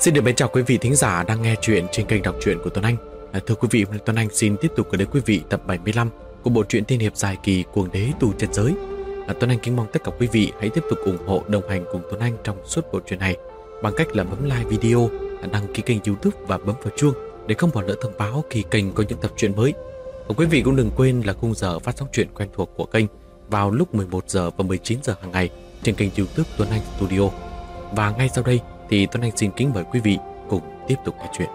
Xin được mến chào quý vị thính giả đang nghe chuyện trên kênh đọc truyện của Tuấn Anh. Thưa quý vị, Tuấn Anh xin tiếp tục gửi đến quý vị tập 75 của bộ truyện tiên hiệp dài kỳ Cuồng Đế Tu Chân Giới. Tuấn Anh kính mong tất cả quý vị hãy tiếp tục ủng hộ đồng hành cùng Tuấn Anh trong suốt bộ truyện này bằng cách là bấm like video, đăng ký kênh YouTube và bấm vào chuông để không bỏ lỡ thông báo khi kênh có những tập truyện mới. Và quý vị cũng đừng quên là khung giờ phát sóng truyện quen thuộc của kênh vào lúc 11 giờ và 19 giờ hàng ngày trên kênh YouTube Tuấn Anh Studio. Và ngay sau đây thì Tuấn Anh xin kính mời quý vị cùng tiếp tục nghe chuyện.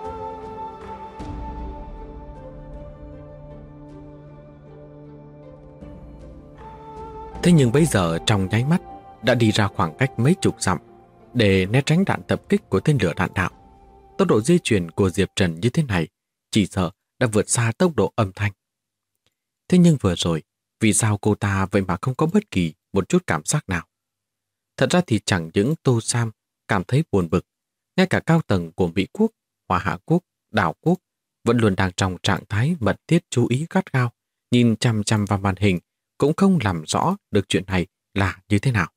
Thế nhưng bây giờ trong nháy mắt đã đi ra khoảng cách mấy chục dặm để né tránh đạn tập kích của tên lửa đạn đạo. Tốc độ di chuyển của Diệp Trần như thế này chỉ sợ đã vượt xa tốc độ âm thanh. Thế nhưng vừa rồi, vì sao cô ta vậy mà không có bất kỳ một chút cảm giác nào? Thật ra thì chẳng những Tô Sam cảm thấy buồn bực, ngay cả cao tầng của Mỹ Quốc, Hoa Hạ Quốc, Đảo Quốc vẫn luôn đang trong trạng thái mật thiết chú ý gắt gao, nhìn chằm chằm vào màn hình, cũng không làm rõ được chuyện này là như thế nào.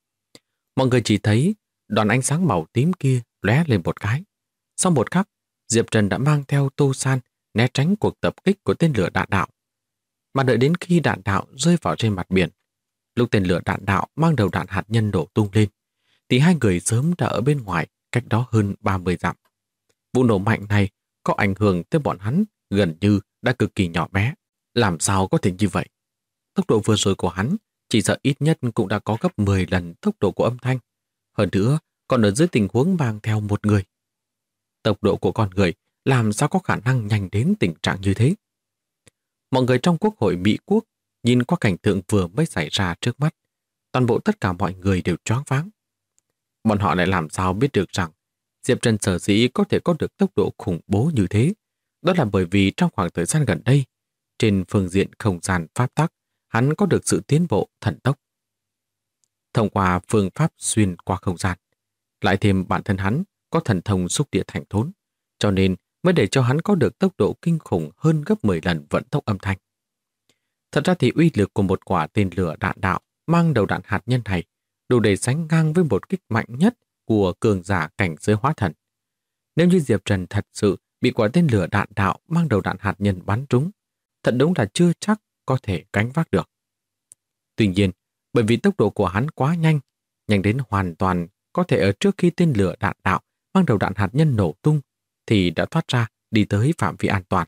Mọi người chỉ thấy đoàn ánh sáng màu tím kia lóe lên một cái. Sau một khắc, Diệp Trần đã mang theo Tô San né tránh cuộc tập kích của tên lửa đạn đạo. Mà đợi đến khi đạn đạo rơi vào trên mặt biển, lúc tên lửa đạn đạo mang đầu đạn hạt nhân nổ tung lên, thì hai người sớm đã ở bên ngoài, cách đó hơn 30 dặm. Vụ nổ mạnh này có ảnh hưởng tới bọn hắn gần như đã cực kỳ nhỏ bé. Làm sao có thể như vậy? Tốc độ vừa rồi của hắn chỉ sợ ít nhất cũng đã có gấp 10 lần tốc độ của âm thanh. Hơn nữa, còn ở dưới tình huống mang theo một người. Tốc độ của con người làm sao có khả năng nhanh đến tình trạng như thế? Mọi người trong Quốc hội Mỹ Quốc nhìn qua cảnh tượng vừa mới xảy ra trước mắt. Toàn bộ tất cả mọi người đều choáng váng. Bọn họ lại làm sao biết được rằng Diệp Trần sở dĩ có thể có được tốc độ khủng bố như thế? Đó là bởi vì trong khoảng thời gian gần đây, trên phương diện không gian pháp tắc, hắn có được sự tiến bộ thần tốc. Thông qua phương pháp xuyên qua không gian, lại thêm bản thân hắn có thần thông xúc địa thành thốn, cho nên mới để cho hắn có được tốc độ kinh khủng hơn gấp 10 lần vận tốc âm thanh. Thật ra thì uy lực của một quả tên lửa đạn đạo mang đầu đạn hạt nhân này đủ để sánh ngang với một kích mạnh nhất của cường giả cảnh giới hóa thần. Nếu như Diệp Trần thật sự bị quả tên lửa đạn đạo mang đầu đạn hạt nhân bắn trúng, thật đúng là chưa chắc có thể gánh vác được. Tuy nhiên, bởi vì tốc độ của hắn quá nhanh, nhanh đến hoàn toàn có thể ở trước khi tên lửa đạn đạo mang đầu đạn hạt nhân nổ tung thì đã thoát ra đi tới phạm vi an toàn.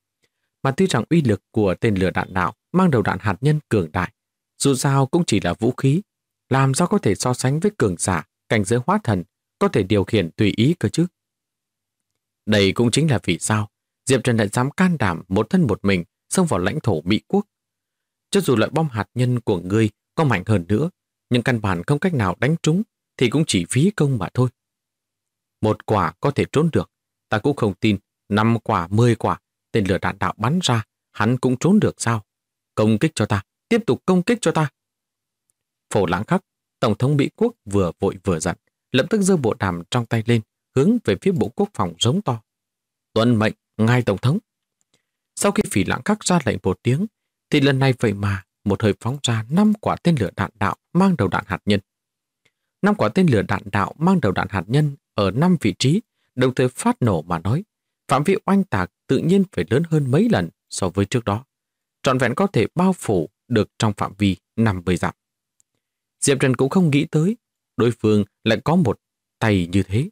Mà tuy rằng uy lực của tên lửa đạn đạo mang đầu đạn hạt nhân cường đại, dù sao cũng chỉ là vũ khí, làm sao có thể so sánh với cường giả cảnh giới hóa thần có thể điều khiển tùy ý cơ chứ? Đây cũng chính là vì sao Diệp Trần lại dám can đảm một thân một mình xông vào lãnh thổ Mỹ Quốc. Cho dù loại bom hạt nhân của ngươi có mạnh hơn nữa, nhưng căn bản không cách nào đánh trúng thì cũng chỉ phí công mà thôi. Một quả có thể trốn được, ta cũng không tin 5 quả, 10 quả tên lửa đạn đạo bắn ra, hắn cũng trốn được sao? Công kích cho ta, tiếp tục công kích cho ta. Phổ Lãng Khắc, Tổng thống Mỹ Quốc vừa vội vừa giận, lập tức giơ bộ đàm trong tay lên, hướng về phía Bộ Quốc phòng rống to. Tuân mệnh, ngài Tổng thống. Sau khi Phỉ Lãng Khắc ra lệnh một tiếng, thì lần này vậy mà một hơi phóng ra 5 quả tên lửa đạn đạo mang đầu đạn hạt nhân. 5 quả tên lửa đạn đạo mang đầu đạn hạt nhân ở 5 vị trí, đồng thời phát nổ mà nói, phạm vi oanh tạc tự nhiên phải lớn hơn mấy lần so với trước đó. Trọn vẹn có thể bao phủ được trong phạm vi 50 dặm. Diệp Trần cũng không nghĩ tới đối phương lại có một tay như thế.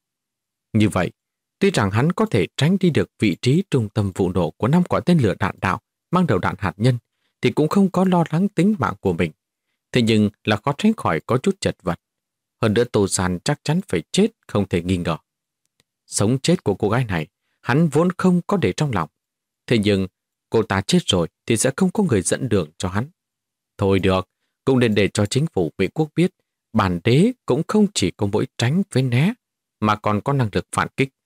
Như vậy, tuy rằng hắn có thể tránh đi được vị trí trung tâm vụ nổ của 5 quả tên lửa đạn đạo mang đầu đạn hạt nhân, thì cũng không có lo lắng tính mạng của mình. Thế nhưng là khó tránh khỏi có chút chật vật. Hơn nữa Tô San chắc chắn phải chết không thể nghi ngờ. Sống chết của cô gái này, hắn vốn không có để trong lòng. Thế nhưng, cô ta chết rồi thì sẽ không có người dẫn đường cho hắn. Thôi được, cũng nên để cho chính phủ Mỹ Quốc biết, bản đế cũng không chỉ có mỗi tránh với né, mà còn có năng lực phản kích.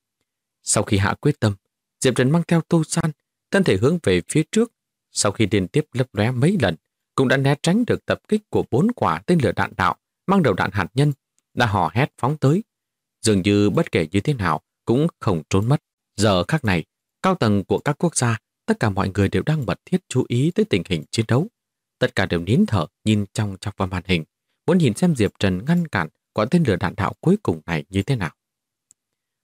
Sau khi hạ quyết tâm, Diệp Trần mang theo Tô San, thân thể hướng về phía trước, sau khi liên tiếp lấp lóe mấy lần, cũng đã né tránh được tập kích của 4 quả tên lửa đạn đạo mang đầu đạn hạt nhân, đã hò hét phóng tới. Dường như bất kể như thế nào cũng không trốn mất. Giờ khắc này, cao tầng của các quốc gia, tất cả mọi người đều đang mật thiết chú ý tới tình hình chiến đấu. Tất cả đều nín thở nhìn trong vào màn hình, muốn nhìn xem Diệp Trần ngăn cản quả tên lửa đạn đạo cuối cùng này như thế nào.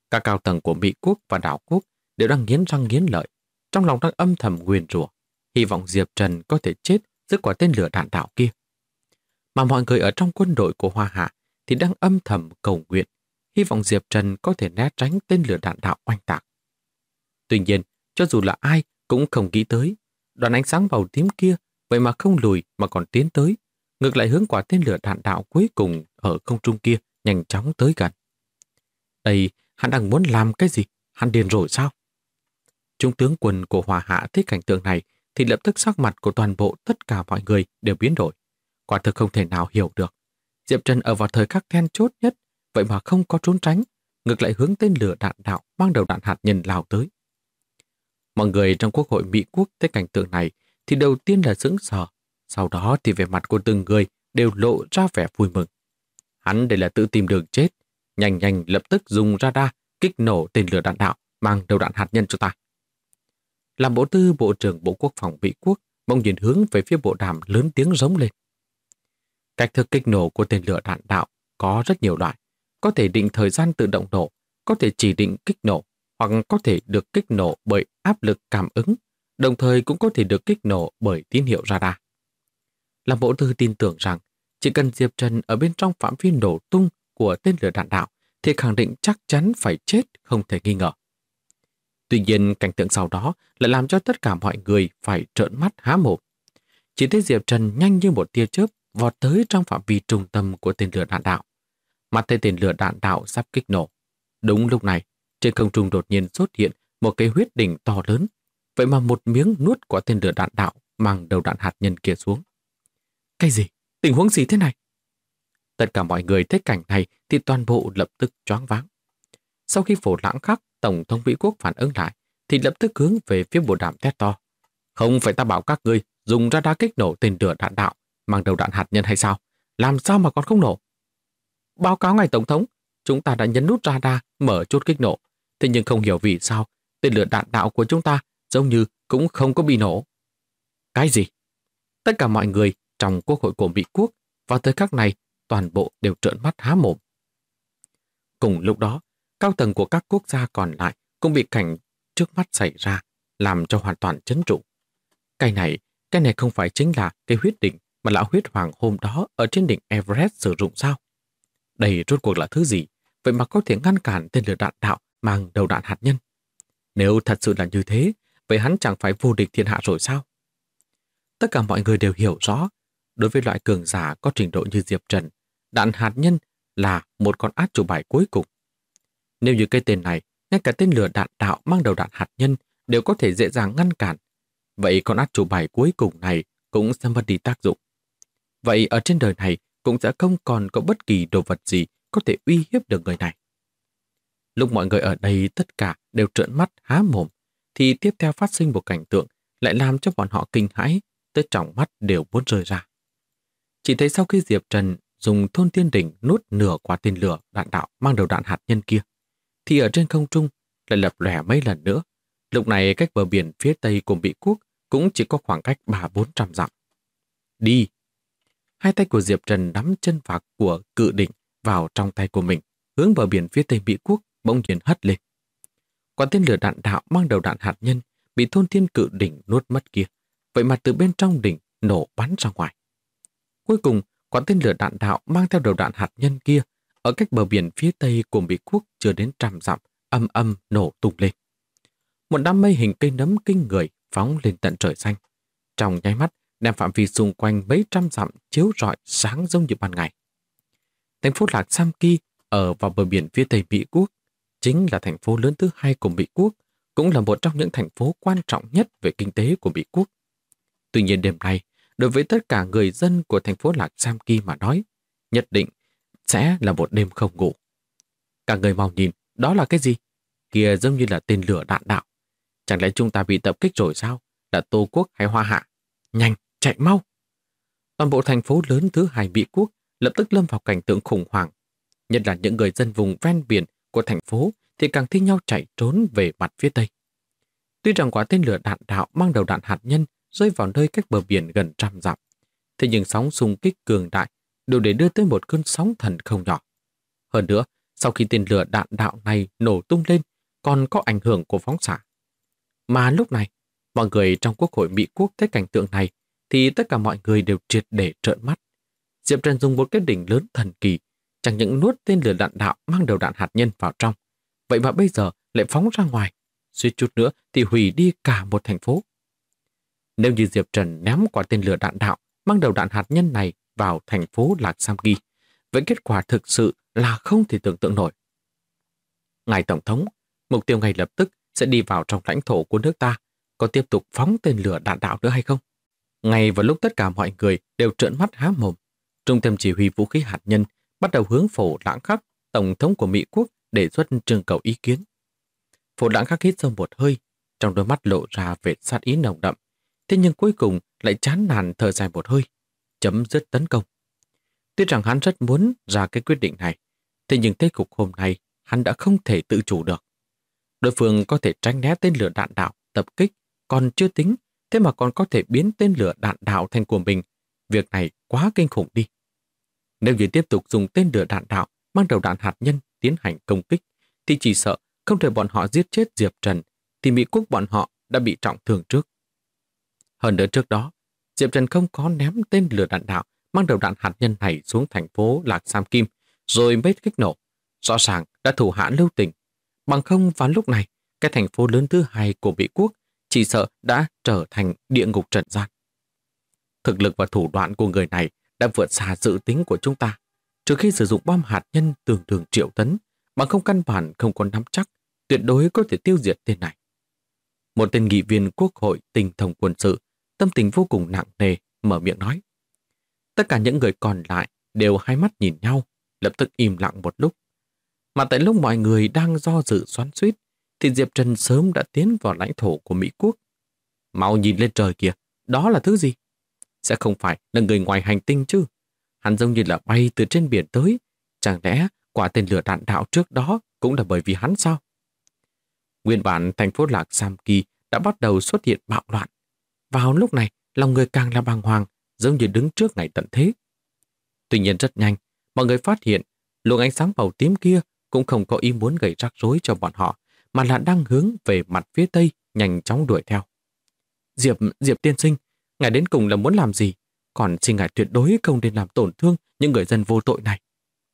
Các cao tầng của Mỹ quốc và đảo quốc đều đang nghiến răng nghiến lợi, trong lòng đang âm thầm nguyền rủa, hy vọng Diệp Trần có thể chết dưới quả tên lửa đạn đạo kia. Mà mọi người ở trong quân đội của Hoa Hạ thì đang âm thầm cầu nguyện, hy vọng Diệp Trần có thể né tránh tên lửa đạn đạo oanh tạc. Tuy nhiên, cho dù là ai cũng không nghĩ tới, đoàn ánh sáng màu tím kia vậy mà không lùi mà còn tiến tới, ngược lại hướng quả tên lửa đạn đạo cuối cùng ở không trung kia nhanh chóng tới gần. Đây, hắn đang muốn làm cái gì? Hắn điên rồi sao? Trung tướng quân của Hoa Hạ thấy cảnh tượng này thì lập tức sắc mặt của toàn bộ tất cả mọi người đều biến đổi. Quả thực không thể nào hiểu được. Diệp Trần ở vào thời khắc then chốt nhất, vậy mà không có trốn tránh, ngược lại hướng tên lửa đạn đạo mang đầu đạn hạt nhân lao tới. Mọi người trong Quốc hội Mỹ quốc thấy cảnh tượng này thì đầu tiên là sững sờ, sau đó thì vẻ mặt của từng người đều lộ ra vẻ vui mừng. Hắn đây là tự tìm đường chết, nhanh nhanh lập tức dùng radar kích nổ tên lửa đạn đạo mang đầu đạn hạt nhân cho ta. Làm bộ tư Bộ trưởng Bộ Quốc phòng Mỹ quốc bỗng nhiên hướng về phía bộ đàm lớn tiếng rống lên. Cách thức kích nổ của tên lửa đạn đạo có rất nhiều loại, có thể định thời gian tự động nổ, có thể chỉ định kích nổ, hoặc có thể được kích nổ bởi áp lực cảm ứng, đồng thời cũng có thể được kích nổ bởi tín hiệu radar. Làm bộ tư tin tưởng rằng chỉ cần Diệp Trần ở bên trong phạm vi nổ tung của tên lửa đạn đạo thì khẳng định chắc chắn phải chết không thể nghi ngờ. Tuy nhiên, cảnh tượng sau đó lại làm cho tất cả mọi người phải trợn mắt há mồm. Chỉ thấy Diệp Trần nhanh như một tia chớp vọt tới trong phạm vi trung tâm của tên lửa đạn đạo. Mắt thấy tên lửa đạn đạo sắp kích nổ. Đúng lúc này, trên không trung đột nhiên xuất hiện một cái huyết đỉnh to lớn, vậy mà một miếng nuốt của tên lửa đạn đạo mang đầu đạn hạt nhân kia xuống. Cái gì? Tình huống gì thế này? Tất cả mọi người thấy cảnh này thì toàn bộ lập tức choáng váng. Sau khi Phổ Lãng Khắc, Tổng thống Mỹ quốc phản ứng lại, thì lập tức hướng về phía bộ đàm thét to. Không phải ta bảo các ngươi dùng radar kích nổ tên lửa đạn đạo mang đầu đạn hạt nhân hay sao? Làm sao mà còn không nổ? Báo cáo ngài Tổng thống, chúng ta đã nhấn nút radar mở chốt kích nổ. Thế nhưng không hiểu vì sao tên lửa đạn đạo của chúng ta giống như cũng không có bị nổ. Cái gì? Tất cả mọi người trong Quốc hội của Mỹ quốc vào thời khắc này toàn bộ đều trợn mắt há mồm. Cùng lúc đó, cao tầng của các quốc gia còn lại cũng bị cảnh trước mắt xảy ra, làm cho hoàn toàn chấn trụ. Cái này không phải chính là cái huyết đỉnh mà lão huyết hoàng hôm đó ở trên đỉnh Everest sử dụng sao? Đây rốt cuộc là thứ gì? Vậy mà có thể ngăn cản tên lửa đạn đạo mang đầu đạn hạt nhân. Nếu thật sự là như thế, vậy hắn chẳng phải vô địch thiên hạ rồi sao? Tất cả mọi người đều hiểu rõ, đối với loại cường giả có trình độ như Diệp Trần, đạn hạt nhân là một con át chủ bài cuối cùng. Nếu như cái tên này, ngay cả tên lửa đạn đạo mang đầu đạn hạt nhân đều có thể dễ dàng ngăn cản, vậy con át chủ bài cuối cùng này cũng sẽ mất đi tác dụng. Vậy ở trên đời này cũng sẽ không còn có bất kỳ đồ vật gì có thể uy hiếp được người này. Lúc mọi người ở đây tất cả đều trợn mắt há mồm, thì tiếp theo phát sinh một cảnh tượng lại làm cho bọn họ kinh hãi, tới tròng mắt đều muốn rơi ra. Chỉ thấy sau khi Diệp Trần dùng thôn tiên đỉnh nuốt nửa quả tên lửa đạn đạo mang đầu đạn hạt nhân kia, thì ở trên không trung lại lập lòe mấy lần nữa. Lúc này cách bờ biển phía tây của Mỹ quốc cũng chỉ có khoảng cách 300-400 dặm. Đi! Hai tay của Diệp Trần nắm chân phạc của cự đỉnh vào trong tay của mình, hướng bờ biển phía tây Mỹ quốc bỗng nhiên hất lên. Quả tên lửa đạn đạo mang đầu đạn hạt nhân bị thôn thiên cự đỉnh nuốt mất kia, vậy mà từ bên trong đỉnh nổ bắn ra ngoài. Cuối cùng, quả tên lửa đạn đạo mang theo đầu đạn hạt nhân kia ở cách bờ biển phía tây của Mỹ quốc chưa đến 100 dặm, âm âm nổ tung lên. Một đám mây hình cây nấm kinh người phóng lên tận trời xanh. Trong nháy mắt, đem phạm vi xung quanh mấy trăm dặm chiếu rọi sáng giống như ban ngày. Thành phố Lạc Sam Ki ở vào bờ biển phía tây Mỹ quốc, chính là thành phố lớn thứ hai của Mỹ quốc, cũng là một trong những thành phố quan trọng nhất về kinh tế của Mỹ quốc. Tuy nhiên đêm nay, đối với tất cả người dân của thành phố Lạc Sam Ki mà nói, nhất định sẽ là một đêm không ngủ. Cả người mau nhìn, đó là cái gì? Kìa giống như là tên lửa đạn đạo. Chẳng lẽ chúng ta bị tập kích rồi sao? Là Tô Quốc hay Hoa Hạ? Nhanh, chạy mau! Toàn bộ thành phố lớn thứ hai Mỹ quốc lập tức lâm vào cảnh tượng khủng hoảng. Nhất là những người dân vùng ven biển của thành phố thì càng thi nhau chạy trốn về mặt phía tây. Tuy rằng quả tên lửa đạn đạo mang đầu đạn hạt nhân rơi vào nơi cách bờ biển gần 100 dặm, thế nhưng sóng xung kích cường đại đủ để đưa tới một cơn sóng thần không nhỏ. Hơn nữa, sau khi tên lửa đạn đạo này nổ tung lên còn có ảnh hưởng của phóng xạ. Mà lúc này, mọi người trong Quốc hội Mỹ Quốc thấy cảnh tượng này thì tất cả mọi người đều triệt để trợn mắt. Diệp Trần dùng một cái đỉnh lớn thần kỳ, chẳng những nuốt tên lửa đạn đạo mang đầu đạn hạt nhân vào trong, vậy mà bây giờ lại phóng ra ngoài, suýt chút nữa thì hủy đi cả một thành phố. Nếu như Diệp Trần ném quả tên lửa đạn đạo mang đầu đạn hạt nhân này vào thành phố Lạc Sam Kỳ, vậy kết quả thực sự là không thể tưởng tượng nổi. Ngài Tổng thống, mục tiêu ngay lập tức sẽ đi vào trong lãnh thổ của nước ta, có tiếp tục phóng tên lửa đạn đạo nữa hay không? Ngay vào lúc tất cả mọi người đều trợn mắt há mồm, Trung tâm Chỉ huy Vũ khí Hạt nhân bắt đầu hướng Phổ Lãng Khắc, Tổng thống của Mỹ Quốc, đề xuất trưng cầu ý kiến. Phổ Lãng Khắc hít sâu một hơi, trong đôi mắt lộ ra vẻ sát ý nồng đậm, thế nhưng cuối cùng lại chán nản thở dài một hơi, chấm dứt tấn công. Tuy rằng hắn rất muốn ra cái quyết định này, thế nhưng thế cục hôm nay hắn đã không thể tự chủ được. Đối phương có thể tránh né tên lửa đạn đạo tập kích còn chưa tính, thế mà còn có thể biến tên lửa đạn đạo thành của mình. Việc này quá kinh khủng đi. Nếu như tiếp tục dùng tên lửa đạn đạo mang đầu đạn hạt nhân tiến hành công kích, thì chỉ sợ không thể bọn họ giết chết Diệp Trần, thì Mỹ Quốc bọn họ đã bị trọng thương trước. Hơn nữa trước đó, Diệp Trần không có ném tên lửa đạn đạo mang đầu đạn hạt nhân này xuống thành phố Lạc Sam Kim, rồi mới kích nổ. Rõ ràng đã thủ hạ lưu tình. Bằng không vào lúc này, cái thành phố lớn thứ hai của Mỹ Quốc chỉ sợ đã trở thành địa ngục trần gian. Thực lực và thủ đoạn của người này đã vượt xa dự tính của chúng ta. Trừ khi sử dụng bom hạt nhân tương đương triệu tấn, bằng không căn bản không có nắm chắc, tuyệt đối có thể tiêu diệt tên này. Một tên nghị viên Quốc hội tinh thông quân sự, tâm tình vô cùng nặng nề, mở miệng nói. Tất cả những người còn lại đều hai mắt nhìn nhau, lập tức im lặng một lúc. Mà tại lúc mọi người đang do dự xoắn xuýt, thì Diệp Trần sớm đã tiến vào lãnh thổ của Mỹ Quốc. Mau nhìn lên trời kìa, đó là thứ gì? Sẽ không phải là người ngoài hành tinh chứ? Hắn giống như là bay từ trên biển tới. Chẳng lẽ quả tên lửa đạn đạo trước đó cũng là bởi vì hắn sao? Nguyên bản thành phố Lạc Sam Kỳ đã bắt đầu xuất hiện bạo loạn. Vào lúc này, lòng người càng là bàng hoàng, giống như đứng trước ngày tận thế. Tuy nhiên rất nhanh, mọi người phát hiện luồng ánh sáng màu tím kia cũng không có ý muốn gây rắc rối cho bọn họ, mà là đang hướng về mặt phía tây, nhanh chóng đuổi theo. Diệp tiên sinh, ngài đến cùng là muốn làm gì? Còn xin ngài tuyệt đối không nên làm tổn thương những người dân vô tội này.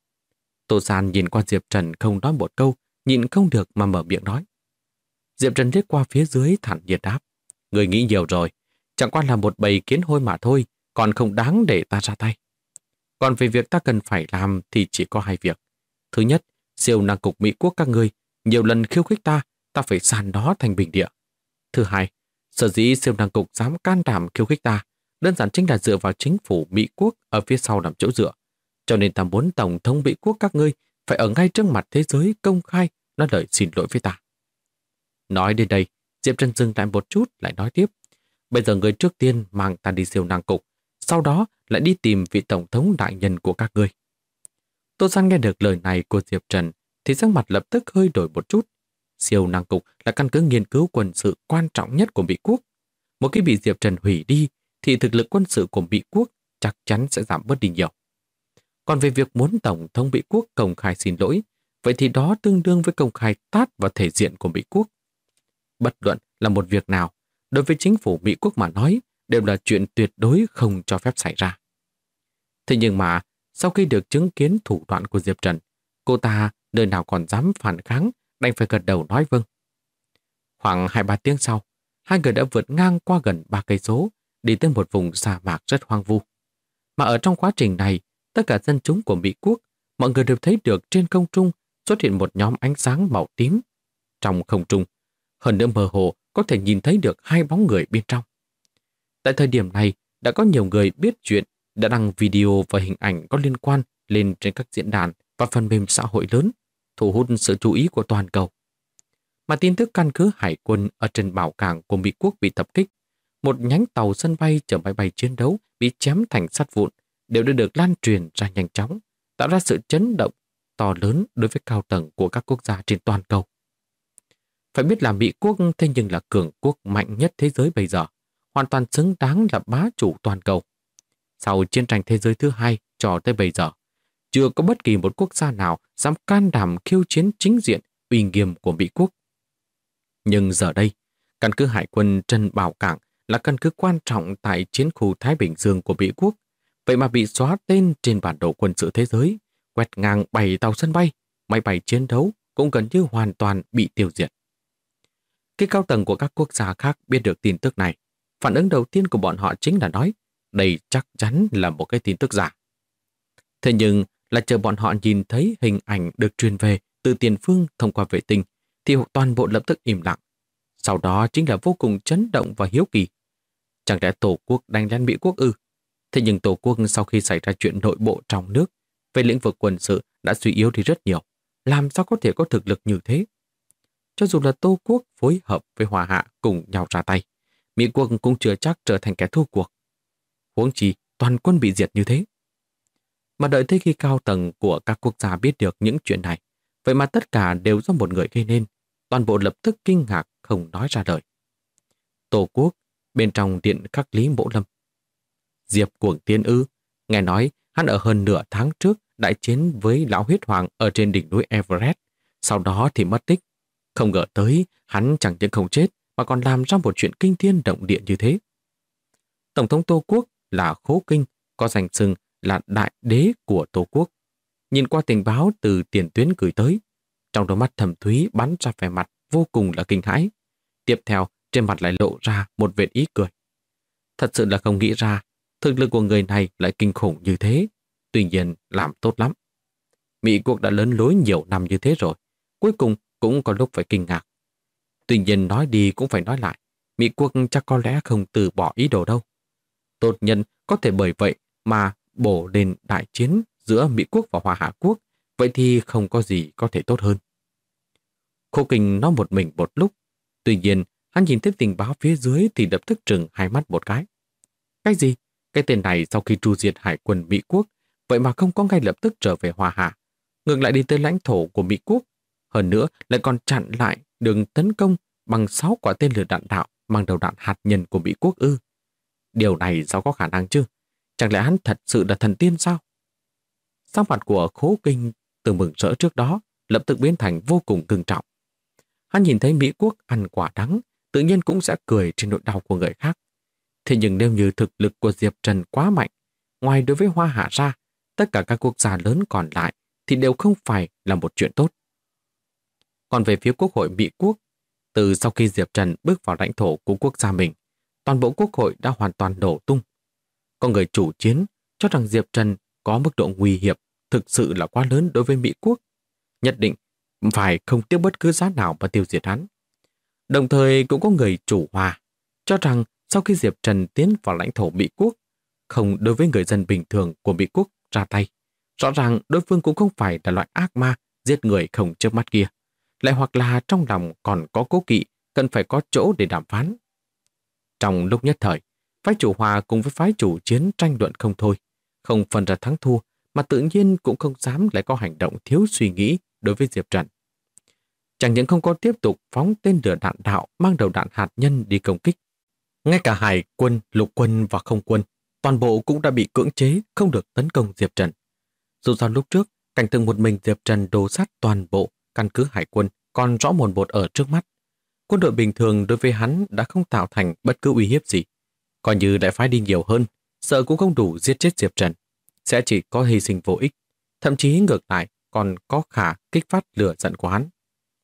Tô San nhìn qua Diệp Trần không nói một câu, nhịn không được mà mở miệng nói. Diệp Trần liếc qua phía dưới thản nhiên đáp. Người nghĩ nhiều rồi, chẳng qua là một bầy kiến hôi mà thôi, còn không đáng để ta ra tay. Còn về việc ta cần phải làm thì chỉ có hai việc. Thứ nhất, siêu năng cục Mỹ Quốc các ngươi nhiều lần khiêu khích ta, ta phải san đó thành bình địa. Thứ hai, sở dĩ siêu năng cục dám can đảm khiêu khích ta, đơn giản chính là dựa vào chính phủ Mỹ Quốc ở phía sau làm chỗ dựa. Cho nên ta muốn Tổng thống Mỹ Quốc các ngươi phải ở ngay trước mặt thế giới công khai nói lời xin lỗi với ta. Nói đến đây, Diệp Trần dừng lại một chút lại nói tiếp. Bây giờ người trước tiên mang ta đi siêu năng cục, sau đó lại đi tìm vị Tổng thống đại nhân của các ngươi. Tô San nghe được lời này của Diệp Trần thì sắc mặt lập tức hơi đổi một chút. Siêu năng cục là căn cứ nghiên cứu quân sự quan trọng nhất của Mỹ Quốc. Một khi bị Diệp Trần hủy đi thì thực lực quân sự của Mỹ Quốc chắc chắn sẽ giảm bớt đi nhiều. Còn về việc muốn Tổng thống Mỹ Quốc công khai xin lỗi, vậy thì đó tương đương với công khai tát vào thể diện của Mỹ Quốc. Bất luận là một việc nào, đối với chính phủ Mỹ Quốc mà nói, đều là chuyện tuyệt đối không cho phép xảy ra. Thế nhưng mà, sau khi được chứng kiến thủ đoạn của Diệp Trần, cô ta nơi nào còn dám phản kháng, đành phải gật đầu nói vâng. Khoảng 2-3 tiếng sau, hai người đã vượt ngang qua gần 3 cây số, đi tới một vùng sa mạc rất hoang vu. Mà ở trong quá trình này, tất cả dân chúng của Mỹ Quốc, mọi người đều thấy được trên không trung xuất hiện một nhóm ánh sáng màu tím. Trong không trung, hơn nữa mơ hồ có thể nhìn thấy được hai bóng người bên trong. Tại thời điểm này, đã có nhiều người biết chuyện, đã đăng video và hình ảnh có liên quan lên trên các diễn đàn và phần mềm xã hội lớn, thu hút sự chú ý của toàn cầu. Mà tin tức căn cứ hải quân ở trên bảo cảng của Mỹ Quốc bị tập kích, một nhánh tàu sân bay chở máy bay chiến đấu bị chém thành sắt vụn, đều đã được lan truyền ra nhanh chóng, tạo ra sự chấn động to lớn đối với cao tầng của các quốc gia trên toàn cầu. Phải biết là Mỹ Quốc thế nhưng là cường quốc mạnh nhất thế giới bây giờ, hoàn toàn xứng đáng là bá chủ toàn cầu. Sau chiến tranh thế giới thứ hai cho tới bây giờ, chưa có bất kỳ một quốc gia nào dám can đảm khiêu chiến chính diện uy nghiêm của Mỹ quốc. Nhưng giờ đây, căn cứ hải quân Trần Bảo Cảng là căn cứ quan trọng tại chiến khu Thái Bình Dương của Mỹ quốc, vậy mà bị xóa tên trên bản đồ quân sự thế giới, quét ngang 7 tàu sân bay, máy bay chiến đấu cũng gần như hoàn toàn bị tiêu diệt. Khi cao tầng của các quốc gia khác biết được tin tức này, phản ứng đầu tiên của bọn họ chính là nói đây chắc chắn là một cái tin tức giả. Thế nhưng là chờ bọn họ nhìn thấy hình ảnh được truyền về từ tiền phương thông qua vệ tinh thì toàn bộ lập tức im lặng. Sau đó chính là vô cùng chấn động và hiếu kỳ. Chẳng lẽ Tổ quốc đánh lén Mỹ quốc ư? Thế nhưng Tổ quốc sau khi xảy ra chuyện nội bộ trong nước về lĩnh vực quân sự đã suy yếu đi rất nhiều. Làm sao có thể có thực lực như thế? Cho dù là Tô quốc phối hợp với Hoa Hạ cùng nhau ra tay, Mỹ quốc cũng chưa chắc trở thành kẻ thua cuộc. Huống chi toàn quân bị diệt như thế. Mà đợi tới khi cao tầng của các quốc gia biết được những chuyện này, vậy mà tất cả đều do một người gây nên, toàn bộ lập tức kinh ngạc không nói ra lời. Tô quốc, bên trong điện khắc Lý Mỗ Lâm. Diệp Cuồng Tiên ư? Nghe nói hắn ở hơn nửa tháng trước đại chiến với lão huyết hoàng ở trên đỉnh núi Everest, sau đó thì mất tích. Không ngờ tới hắn chẳng những không chết mà còn làm ra một chuyện kinh thiên động địa như thế. Tổng thống Tô quốc là Khố Kinh, có danh xưng là đại đế của Tô quốc. Nhìn qua tình báo từ tiền tuyến gửi tới, trong đôi mắt thầm thúy bắn ra vẻ mặt vô cùng là kinh hãi. Tiếp theo, trên mặt lại lộ ra một vệt ý cười. Thật sự là không nghĩ ra, thực lực của người này lại kinh khủng như thế. Tuy nhiên, làm tốt lắm. Mỹ quốc đã lớn lối nhiều năm như thế rồi, cuối cùng cũng có lúc phải kinh ngạc. Tuy nhiên nói đi cũng phải nói lại, Mỹ quốc chắc có lẽ không từ bỏ ý đồ đâu. Tốt nhân có thể bởi vậy mà bổ lên đại chiến giữa Mỹ quốc và Hoa Hạ quốc, vậy thì không có gì có thể tốt hơn. Khô Kinh nói một mình một lúc, tuy nhiên hắn nhìn thấy tình báo phía dưới thì lập tức trừng hai mắt một cái. Cái gì? Cái tên này sau khi tru diệt hải quân Mỹ quốc, vậy mà không có ngay lập tức trở về Hoa Hạ, ngược lại đi tới lãnh thổ của Mỹ quốc, hơn nữa lại còn chặn lại đường tấn công bằng 6 quả tên lửa đạn đạo mang đầu đạn hạt nhân của Mỹ quốc ư? Điều này sao có khả năng chứ? Chẳng lẽ hắn thật sự là thần tiên sao? Sắc mặt của Khố Kinh từ mừng rỡ trước đó lập tức biến thành vô cùng ngưng trọng. Hắn nhìn thấy Mỹ quốc ăn quả đắng, tự nhiên cũng sẽ cười trên nỗi đau của người khác. Thế nhưng nếu như thực lực của Diệp Trần quá mạnh, ngoài đối với Hoa Hạ ra, tất cả các quốc gia lớn còn lại thì đều không phải là một chuyện tốt. Còn về phía Quốc hội Mỹ quốc, từ sau khi Diệp Trần bước vào lãnh thổ của quốc gia mình, toàn bộ Quốc hội đã hoàn toàn nổ tung. Có người chủ chiến cho rằng Diệp Trần có mức độ nguy hiểm thực sự là quá lớn đối với Mỹ quốc, nhất định phải không tiếc bất cứ giá nào mà tiêu diệt hắn. Đồng thời cũng có người chủ hòa cho rằng sau khi Diệp Trần tiến vào lãnh thổ Mỹ quốc, không đối với người dân bình thường của Mỹ quốc ra tay, rõ ràng đối phương cũng không phải là loại ác ma giết người không chớp mắt kia, lại hoặc là trong lòng còn có cố kỵ, cần phải có chỗ để đàm phán. Trong lúc nhất thời, phái chủ hòa cùng với phái chủ chiến tranh luận không thôi, không phân ra thắng thua, mà tự nhiên cũng không dám lại có hành động thiếu suy nghĩ đối với Diệp Trần. Chẳng những không có tiếp tục phóng tên lửa đạn đạo mang đầu đạn hạt nhân đi công kích, ngay cả hải quân, lục quân và không quân, toàn bộ cũng đã bị cưỡng chế không được tấn công Diệp Trần. Dù sao lúc trước, cảnh tượng một mình Diệp Trần đồ sát toàn bộ căn cứ hải quân còn rõ mồn một ở trước mắt. Quân đội bình thường đối với hắn đã không tạo thành bất cứ uy hiếp gì. Coi như đại phái đi nhiều hơn, sợ cũng không đủ giết chết Diệp Trần. Sẽ chỉ có hy sinh vô ích, thậm chí ngược lại còn có khả kích phát lửa giận của hắn.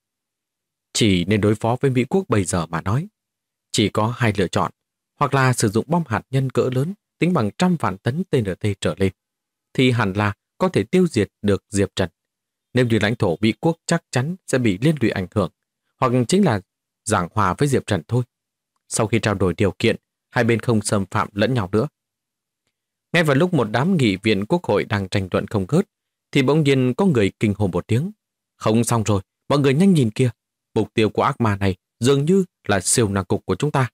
Chỉ nên đối phó với Mỹ quốc bây giờ mà nói. Chỉ có hai lựa chọn, hoặc là sử dụng bom hạt nhân cỡ lớn tính bằng 100.000 tấn TNT trở lên, thì hẳn là có thể tiêu diệt được Diệp Trần. Nếu như lãnh thổ Mỹ quốc chắc chắn sẽ bị liên lụy ảnh hưởng, hoặc chính là giảng hòa với Diệp Trần thôi. Sau khi trao đổi điều kiện, hai bên không xâm phạm lẫn nhau nữa. Ngay vào lúc một đám nghị viện quốc hội đang tranh luận không ngớt, thì bỗng nhiên có người kinh hồn một tiếng. Không xong rồi, mọi người nhanh nhìn kia. Mục tiêu của ác ma này dường như là siêu năng cục của chúng ta.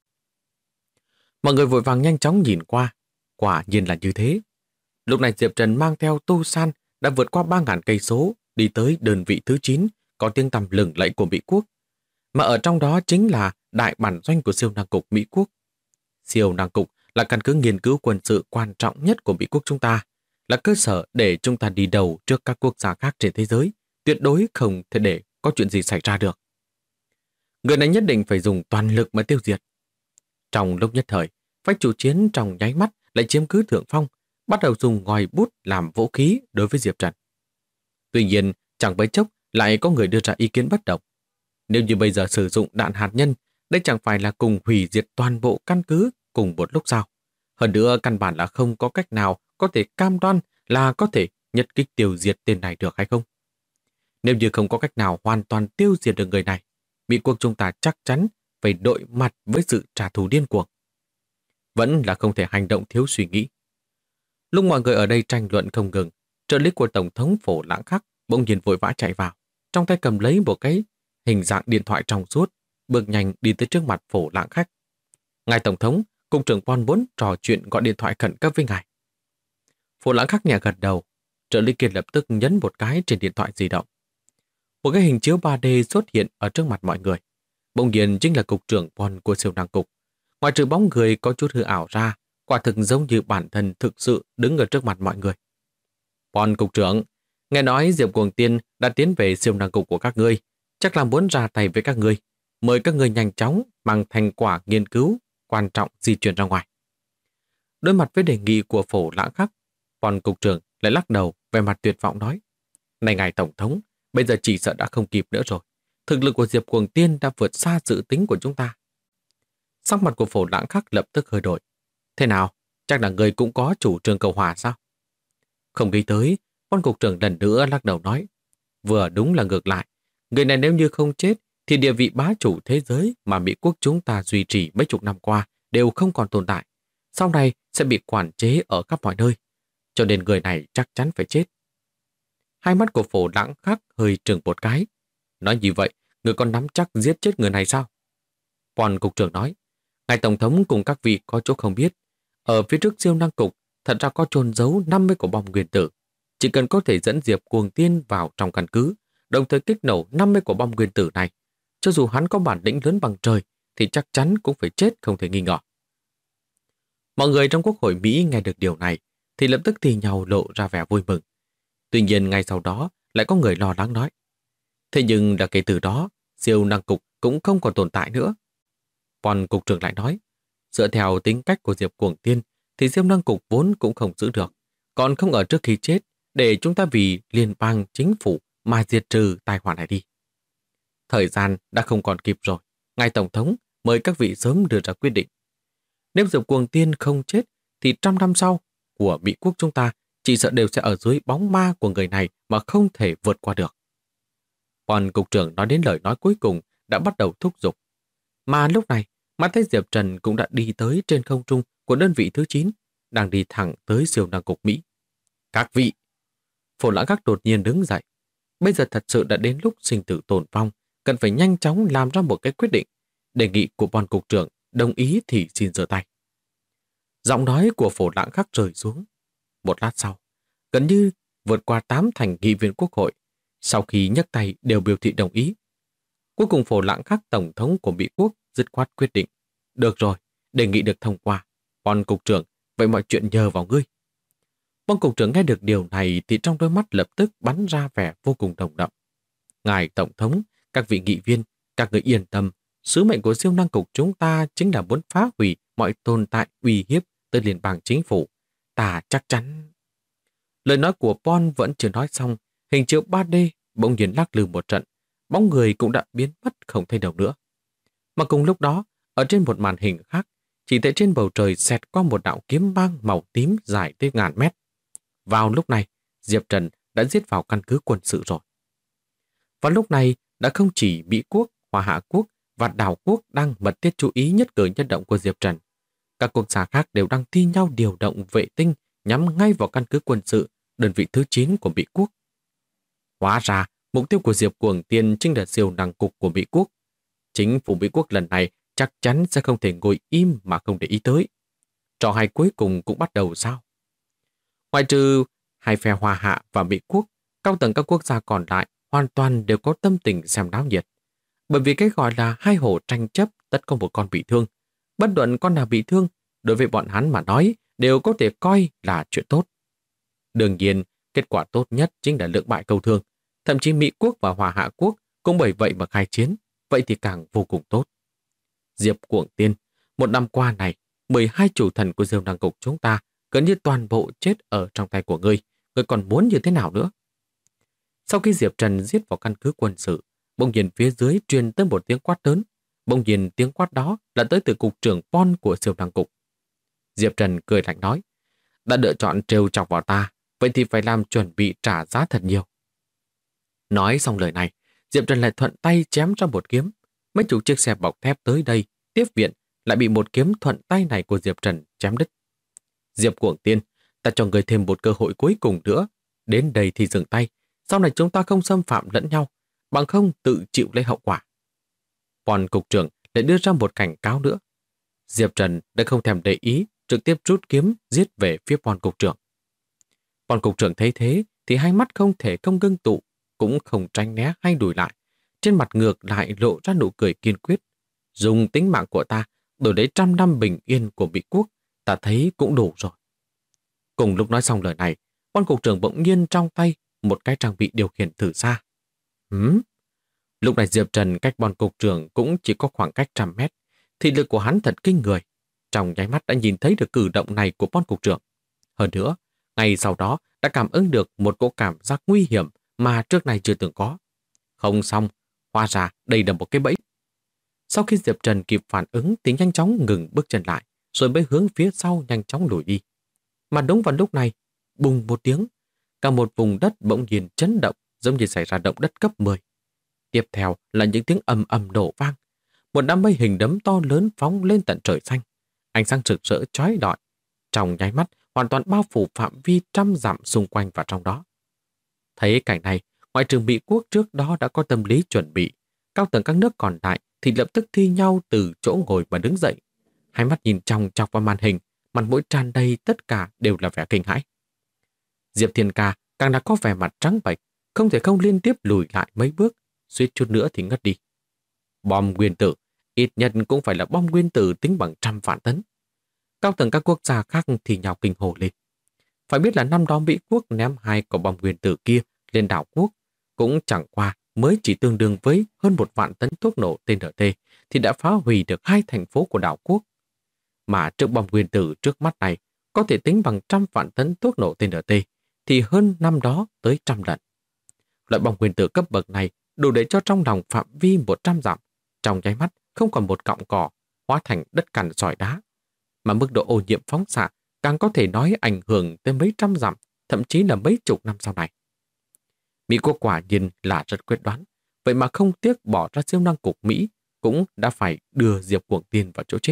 Mọi người vội vàng nhanh chóng nhìn qua. Quả nhiên là như thế. Lúc này Diệp Trần mang theo Tu San đã vượt qua 3.000 cây số đi tới đơn vị thứ 9 có tiếng tăm lừng lẫy của Mỹ quốc. Mà ở trong đó chính là đại bản doanh của siêu năng cục Mỹ quốc. Siêu năng cục là căn cứ nghiên cứu quân sự quan trọng nhất của Mỹ quốc chúng ta, là cơ sở để chúng ta đi đầu trước các quốc gia khác trên thế giới, tuyệt đối không thể để có chuyện gì xảy ra được. Người này nhất định phải dùng toàn lực mà tiêu diệt. Trong lúc nhất thời, phái chủ chiến trong nháy mắt lại chiếm cứ thượng phong, bắt đầu dùng ngòi bút làm vũ khí đối với Diệp Trần. Tuy nhiên, chẳng mấy chốc lại có người đưa ra ý kiến bất đồng. Nếu như bây giờ sử dụng đạn hạt nhân, đây chẳng phải là cùng hủy diệt toàn bộ căn cứ cùng một lúc sao? Hơn nữa, căn bản là không có cách nào có thể cam đoan là có thể nhất kích tiêu diệt tên này được hay không? Nếu như không có cách nào hoàn toàn tiêu diệt được người này, Mỹ quốc chúng ta chắc chắn phải đối mặt với sự trả thù điên cuồng. Vẫn là không thể hành động thiếu suy nghĩ. Lúc mọi người ở đây tranh luận không ngừng, trợ lý của Tổng thống Phổ Lãng Khắc bỗng nhiên vội vã chạy vào, trong tay cầm lấy một cái hình dạng điện thoại trong suốt, bước nhanh đi tới trước mặt Phổ Lãng Khắc. Ngài Tổng thống, Cục trưởng Pon muốn trò chuyện gọi điện thoại khẩn cấp với ngài. Phổ Lãng Khắc nhẹ gật đầu, trợ lý kia lập tức nhấn một cái trên điện thoại di động. Một cái hình chiếu 3D xuất hiện ở trước mặt mọi người. Bỗng nhiên chính là Cục trưởng Pon của siêu năng cục. Ngoài trừ bóng người có chút hư ảo ra, quả thực giống như bản thân thực sự đứng ở trước mặt mọi người. Pon Cục trưởng, nghe nói Diệp Cuồng Tiên đã tiến về siêu năng cục của các ngươi, chắc là muốn ra tay với các ngươi. Mời các ngươi nhanh chóng mang thành quả nghiên cứu quan trọng di chuyển ra ngoài. Đối mặt với đề nghị của Phổ Lãng Khắc, Pon Cục trưởng lại lắc đầu về mặt tuyệt vọng nói: Này ngài Tổng thống, bây giờ chỉ sợ đã không kịp nữa rồi. Thực lực của Diệp Cuồng Tiên đã vượt xa dự tính của chúng ta. Sắc mặt của Phổ Lãng Khắc lập tức hơi đổi. Thế nào? Chắc là người cũng có chủ trương cầu hòa sao? Không nghĩ tới, Pon Cục trưởng lần nữa lắc đầu nói: Vừa đúng là ngược lại. Người này nếu như không chết, thì địa vị bá chủ thế giới mà Mỹ quốc chúng ta duy trì mấy chục năm qua đều không còn tồn tại. Sau này sẽ bị quản chế ở khắp mọi nơi. Cho nên người này chắc chắn phải chết. Hai mắt của Phổ Lãng Khắc hơi trừng một cái. Nói như vậy, người còn nắm chắc giết chết người này sao? Pon Cục trưởng nói: Ngài Tổng thống cùng các vị có chỗ không biết. Ở phía trước siêu năng cục, thật ra có chôn giấu 50 quả bom nguyên tử. Chỉ cần có thể dẫn Diệp Cuồng Tiên vào trong căn cứ, đồng thời kích nổ 50 quả bom nguyên tử này, cho dù hắn có bản lĩnh lớn bằng trời, thì chắc chắn cũng phải chết không thể nghi ngờ. Mọi người trong Quốc hội Mỹ nghe được điều này, thì lập tức thì nhau lộ ra vẻ vui mừng. Tuy nhiên ngay sau đó lại có người lo lắng nói: Thế nhưng là kể từ đó, siêu năng cục cũng không còn tồn tại nữa. Pon Cục trưởng lại nói: Dựa theo tính cách của Diệp Cuồng Tiên, thì siêu năng cục vốn cũng không giữ được, còn không ở trước khi chết, để chúng ta vì liên bang chính phủ mà diệt trừ tai họa này đi. Thời gian đã không còn kịp rồi. Ngài Tổng thống, mời các vị sớm đưa ra quyết định. Nếu Diệp Cuồng Tiên không chết, thì 100 năm sau của Mỹ quốc chúng ta chỉ sợ đều sẽ ở dưới bóng ma của người này mà không thể vượt qua được. Còn Cục trưởng nói đến lời nói cuối cùng đã bắt đầu thúc giục. Mà lúc này, mắt thấy Diệp Trần cũng đã đi tới trên không trung của đơn vị thứ 9, đang đi thẳng tới siêu năng cục Mỹ. Các vị! Phổ Lãng Khắc đột nhiên đứng dậy. Bây giờ thật sự đã đến lúc sinh tử tồn vong, cần phải nhanh chóng làm ra một cái quyết định. Đề nghị của Pon Cục trưởng đồng ý thì xin giơ tay. Giọng nói của Phổ Lãng Khắc rơi xuống. Một lát sau, gần như vượt qua 8 thành nghị viên Quốc hội, sau khi nhấc tay đều biểu thị đồng ý. Cuối cùng Phổ Lãng Khắc Tổng thống của Mỹ quốc dứt khoát quyết định. Được rồi, đề nghị được thông qua. Pon Cục trưởng, vậy mọi chuyện nhờ vào ngươi. Pon Cục trưởng nghe được điều này thì trong đôi mắt lập tức bắn ra vẻ vô cùng đồng đậm. Ngài Tổng thống, các vị nghị viên, các người yên tâm, sứ mệnh của siêu năng cục chúng ta chính là muốn phá hủy mọi tồn tại uy hiếp tới liên bang chính phủ. Ta chắc chắn. Lời nói của Pon vẫn chưa nói xong, hình chiếu 3D bỗng nhiên lắc lư một trận, bóng người cũng đã biến mất không thấy đâu nữa. Mà cùng lúc đó, ở trên một màn hình khác, chỉ thấy trên bầu trời xẹt qua một đạo kiếm băng màu tím dài tới ngàn mét. Vào lúc này, Diệp Trần đã giết vào căn cứ quân sự rồi. Và lúc này, đã không chỉ Mỹ quốc, Hoa Hạ quốc và đảo quốc đang mật thiết chú ý nhất cử nhất động của Diệp Trần. Các quốc gia khác đều đang thi nhau điều động vệ tinh nhắm ngay vào căn cứ quân sự, đơn vị thứ 9 của Mỹ quốc. Hóa ra, mục tiêu của Diệp Cuồng Tiên chính là siêu năng cục của Mỹ quốc. Chính phủ Mỹ quốc lần này chắc chắn sẽ không thể ngồi im mà không để ý tới. Trò hay cuối cùng cũng bắt đầu sao? Ngoài trừ hai phe Hoa Hạ và Mỹ quốc, cao tầng các quốc gia còn lại hoàn toàn đều có tâm tình xem náo nhiệt. Bởi vì cái gọi là hai hổ tranh chấp tất có một con bị thương. Bất luận con nào bị thương, đối với bọn hắn mà nói đều có thể coi là chuyện tốt. Đương nhiên, kết quả tốt nhất chính là lưỡng bại câu thương. Thậm chí Mỹ quốc và Hòa Hạ quốc cũng bởi vậy mà khai chiến, vậy thì càng vô cùng tốt. Diệp Cuồng Tiên, một năm qua này, 12 chủ thần của Diêu Năng Cục chúng ta gần như toàn bộ chết ở trong tay của ngươi còn muốn như thế nào nữa? Sau khi Diệp Trần giết vào căn cứ quân sự, bỗng nhiên phía dưới truyền tới một tiếng quát lớn. Bỗng nhiên tiếng quát đó là tới từ cục trưởng Pon của Diêu Năng Cục. Diệp Trần cười lạnh nói, đã lựa chọn trêu chọc vào ta, vậy thì phải làm chuẩn bị trả giá thật nhiều. Nói xong lời này, Diệp Trần lại thuận tay chém ra một kiếm. Mấy chục chiếc xe bọc thép tới đây, tiếp viện, lại bị một kiếm thuận tay này của Diệp Trần chém đứt. Diệp Cuồng Tiên, ta cho người thêm một cơ hội cuối cùng nữa. Đến đây thì dừng tay, sau này chúng ta không xâm phạm lẫn nhau, bằng không tự chịu lấy hậu quả. Còn cục trưởng lại đưa ra một cảnh cáo nữa. Diệp Trần đã không thèm để ý, trực tiếp rút kiếm giết về phía Pon cục trưởng. Pon cục trưởng thấy thế thì hai mắt không thể không ngưng tụ, cũng không tránh né hay đùi lại. Trên mặt ngược lại lộ ra nụ cười kiên quyết. Dùng tính mạng của ta đổi lấy 100 năm bình yên của Mỹ quốc, ta thấy cũng đủ rồi. Cùng lúc nói xong lời này, Pon cục trưởng bỗng nhiên trong tay một cái trang bị điều khiển từ xa. Lúc này Diệp Trần cách Pon cục trưởng cũng chỉ có khoảng cách 100 mét, thì lực của hắn thật kinh người. Trong nháy mắt đã nhìn thấy được cử động này của Pon cục trưởng. Hơn nữa, ngay sau đó đã cảm ứng được một cỗ cảm giác nguy hiểm mà trước này chưa từng có. Không xong, hóa ra đây là một cái bẫy. Sau khi Diệp Trần kịp phản ứng thì nhanh chóng ngừng bước chân lại, rồi mới hướng phía sau nhanh chóng lùi đi. Mà đúng vào lúc này, bùng một tiếng, cả một vùng đất bỗng nhiên chấn động, giống như xảy ra động đất cấp 10. Tiếp theo là những tiếng ầm ầm nổ vang. Một đám mây hình đấm to lớn phóng lên tận trời xanh. Ánh sáng rực rỡ chói lọi, trong nháy mắt hoàn toàn bao phủ phạm vi 100 dặm xung quanh và trong đó. Thấy cảnh này, ngoại trừ Mỹ quốc trước đó đã có tâm lý chuẩn bị, cao tầng các nước còn lại thì lập tức thi nhau từ chỗ ngồi mà đứng dậy. Hai mắt nhìn chòng chọc vào màn hình, mặt mũi tràn đầy tất cả đều là vẻ kinh hãi. Diệp Thiên Ca càng đã có vẻ mặt trắng bệch, không thể không liên tiếp lùi lại mấy bước, suýt chút nữa thì ngất đi. Bom nguyên tử, ít nhất cũng phải là bom nguyên tử tính bằng 100 vạn tấn. Cao tầng các quốc gia khác thì nhào kinh hồ lên. Phải biết là năm đó Mỹ quốc ném 2 quả bom nguyên tử kia lên đảo quốc, cũng chẳng qua mới chỉ tương đương với hơn 1 vạn tấn thuốc nổ TNT thì đã phá hủy được 2 thành phố của đảo quốc. Mà trước bom nguyên tử trước mắt này có thể tính bằng 100 vạn tấn thuốc nổ TNT thì hơn năm đó tới 100 lần. Loại bom nguyên tử cấp bậc này đủ để cho trong lòng phạm vi 100 dặm, trong nháy mắt không còn một cọng cỏ, hóa thành đất cằn sỏi đá. Mà mức độ ô nhiễm phóng xạ càng có thể nói ảnh hưởng tới mấy trăm dặm, thậm chí là mấy chục năm sau này. Mỹ quốc quả nhiên là rất quyết đoán, vậy mà không tiếc bỏ ra siêu năng cục Mỹ cũng đã phải đưa Diệp Cuồng Tiên vào chỗ chết.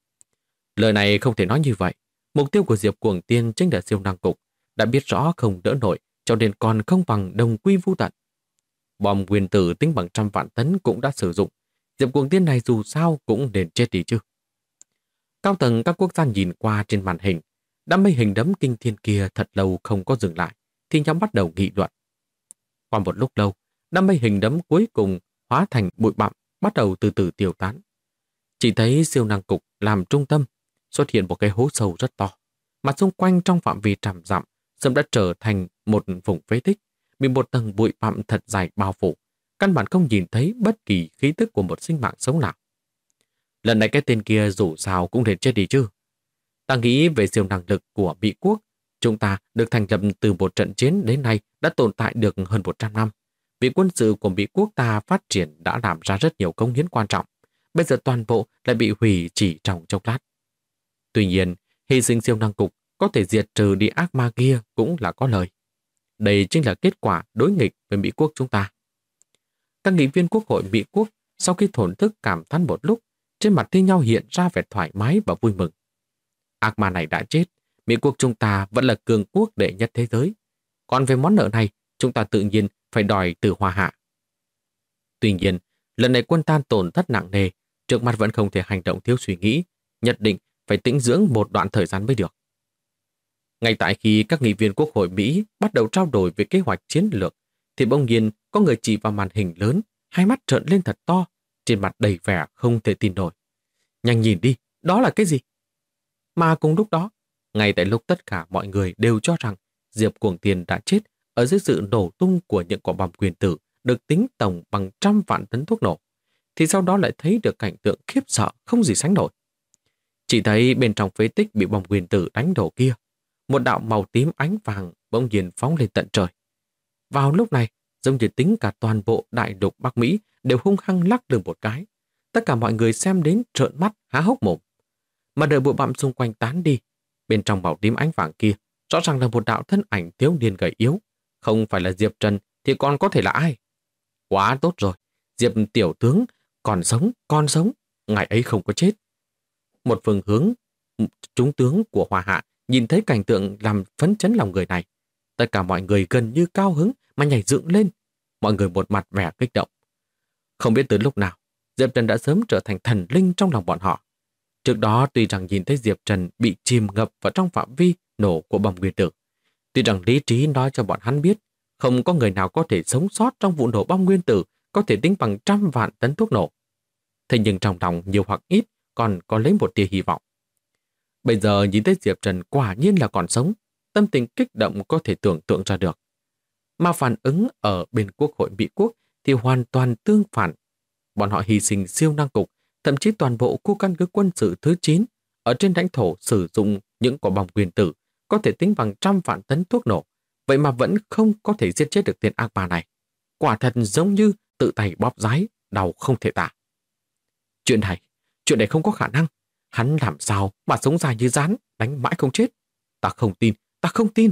Lời này không thể nói như vậy. Mục tiêu của Diệp Cuồng Tiên chính là siêu năng cục, đã biết rõ không đỡ nổi, cho nên còn không bằng đồng quy vu tận. Bom nguyên tử tính bằng 100 vạn tấn cũng đã sử dụng. Diệp Cuồng Tiên này dù sao cũng nên chết đi chứ. Cao tầng các quốc gia nhìn qua trên màn hình, đám mây hình đấm kinh thiên kia thật lâu không có dừng lại, thì nhóm bắt đầu nghị luận. Qua một lúc lâu, đám mây hình đấm cuối cùng hóa thành bụi bặm, bắt đầu từ từ tiêu tán. Chỉ thấy siêu năng cục làm trung tâm, xuất hiện một cái hố sâu rất to, mà xung quanh trong phạm vi 100 dặm sớm đã trở thành một vùng phế tích, bị một tầng bụi bặm thật dài bao phủ, căn bản không nhìn thấy bất kỳ khí tức của một sinh mạng sống nào. Lần này cái tên kia dù sao cũng nên chết đi chứ. Ta nghĩ về siêu năng lực của Mỹ quốc, chúng ta được thành lập từ một trận chiến đến nay đã tồn tại được hơn 100 năm. Vị quân sự của Mỹ quốc ta phát triển đã làm ra rất nhiều công hiến quan trọng. Bây giờ toàn bộ lại bị hủy chỉ trong chốc lát. Tuy nhiên, hy sinh siêu năng cục có thể diệt trừ đi ác ma kia cũng là có lời. Đây chính là kết quả đối nghịch với Mỹ quốc chúng ta. Các nghị viên quốc hội Mỹ quốc sau khi thổn thức cảm thán một lúc, trên mặt thi nhau hiện ra vẻ thoải mái và vui mừng. Ác ma này đã chết, Mỹ quốc chúng ta vẫn là cường quốc đệ nhất thế giới. Còn về món nợ này, chúng ta tự nhiên phải đòi từ Hoa Hạ. Tuy nhiên, lần này quân ta tổn thất nặng nề, trước mặt vẫn không thể hành động thiếu suy nghĩ, nhất định phải tĩnh dưỡng một đoạn thời gian mới được. Ngay tại khi các nghị viên quốc hội Mỹ bắt đầu trao đổi về kế hoạch chiến lược, thì bỗng nhiên có người chỉ vào màn hình lớn, hai mắt trợn lên thật to, trên mặt đầy vẻ không thể tin nổi. Nhanh nhìn đi, đó là cái gì? Mà cùng lúc đó, ngay tại lúc tất cả mọi người đều cho rằng Diệp Cuồng Thiên đã chết ở dưới sự nổ tung của những quả bom nguyên tử được tính tổng bằng trăm vạn tấn thuốc nổ, thì sau đó lại thấy được cảnh tượng khiếp sợ không gì sánh nổi. Chỉ thấy bên trong phế tích bị bom nguyên tử đánh đổ kia, một đạo màu tím ánh vàng bỗng nhiên phóng lên tận trời. Vào lúc này, giống như tính cả toàn bộ đại lục Bắc Mỹ đều hung hăng lắc lư một cái. Tất cả mọi người xem đến trợn mắt há hốc mồm. Mà đợi bụi bặm xung quanh tán đi, bên trong màu tím ánh vàng kia rõ ràng là một đạo thân ảnh thiếu niên gầy yếu. Không phải là Diệp Trần thì còn có thể là ai? Quá tốt rồi, Diệp tiểu tướng còn sống, ngài ấy không có chết. Một phương hướng trung tướng của Hoa Hạ nhìn thấy cảnh tượng làm phấn chấn lòng người này. Tất cả mọi người gần như cao hứng mà nhảy dựng lên. Mọi người một mặt vẻ kích động. Không biết từ lúc nào, Diệp Trần đã sớm trở thành thần linh trong lòng bọn họ. Trước đó tuy rằng nhìn thấy Diệp Trần bị chìm ngập vào trong phạm vi nổ của bom nguyên tử, tuy rằng lý trí nói cho bọn hắn biết không có người nào có thể sống sót trong vụ nổ bom nguyên tử có thể tính bằng trăm vạn tấn thuốc nổ. Thế nhưng trong lòng nhiều hoặc ít còn có lấy một tia hy vọng. Bây giờ nhìn thấy Diệp Trần quả nhiên là còn sống, tâm tình kích động có thể tưởng tượng ra được. Mà phản ứng ở bên Quốc hội Mỹ Quốc thì hoàn toàn tương phản. Bọn họ hy sinh siêu năng cục, thậm chí toàn bộ khu căn cứ quân sự thứ 9 ở trên lãnh thổ sử dụng những quả bom nguyên tử có thể tính bằng trăm vạn tấn thuốc nổ, vậy mà vẫn không có thể giết chết được tên ác ma này. Quả thật giống như tự tay bóp giái, đau không thể tả. Chuyện này không có khả năng. Hắn làm sao mà sống dài như rắn, đánh mãi không chết? Ta không tin.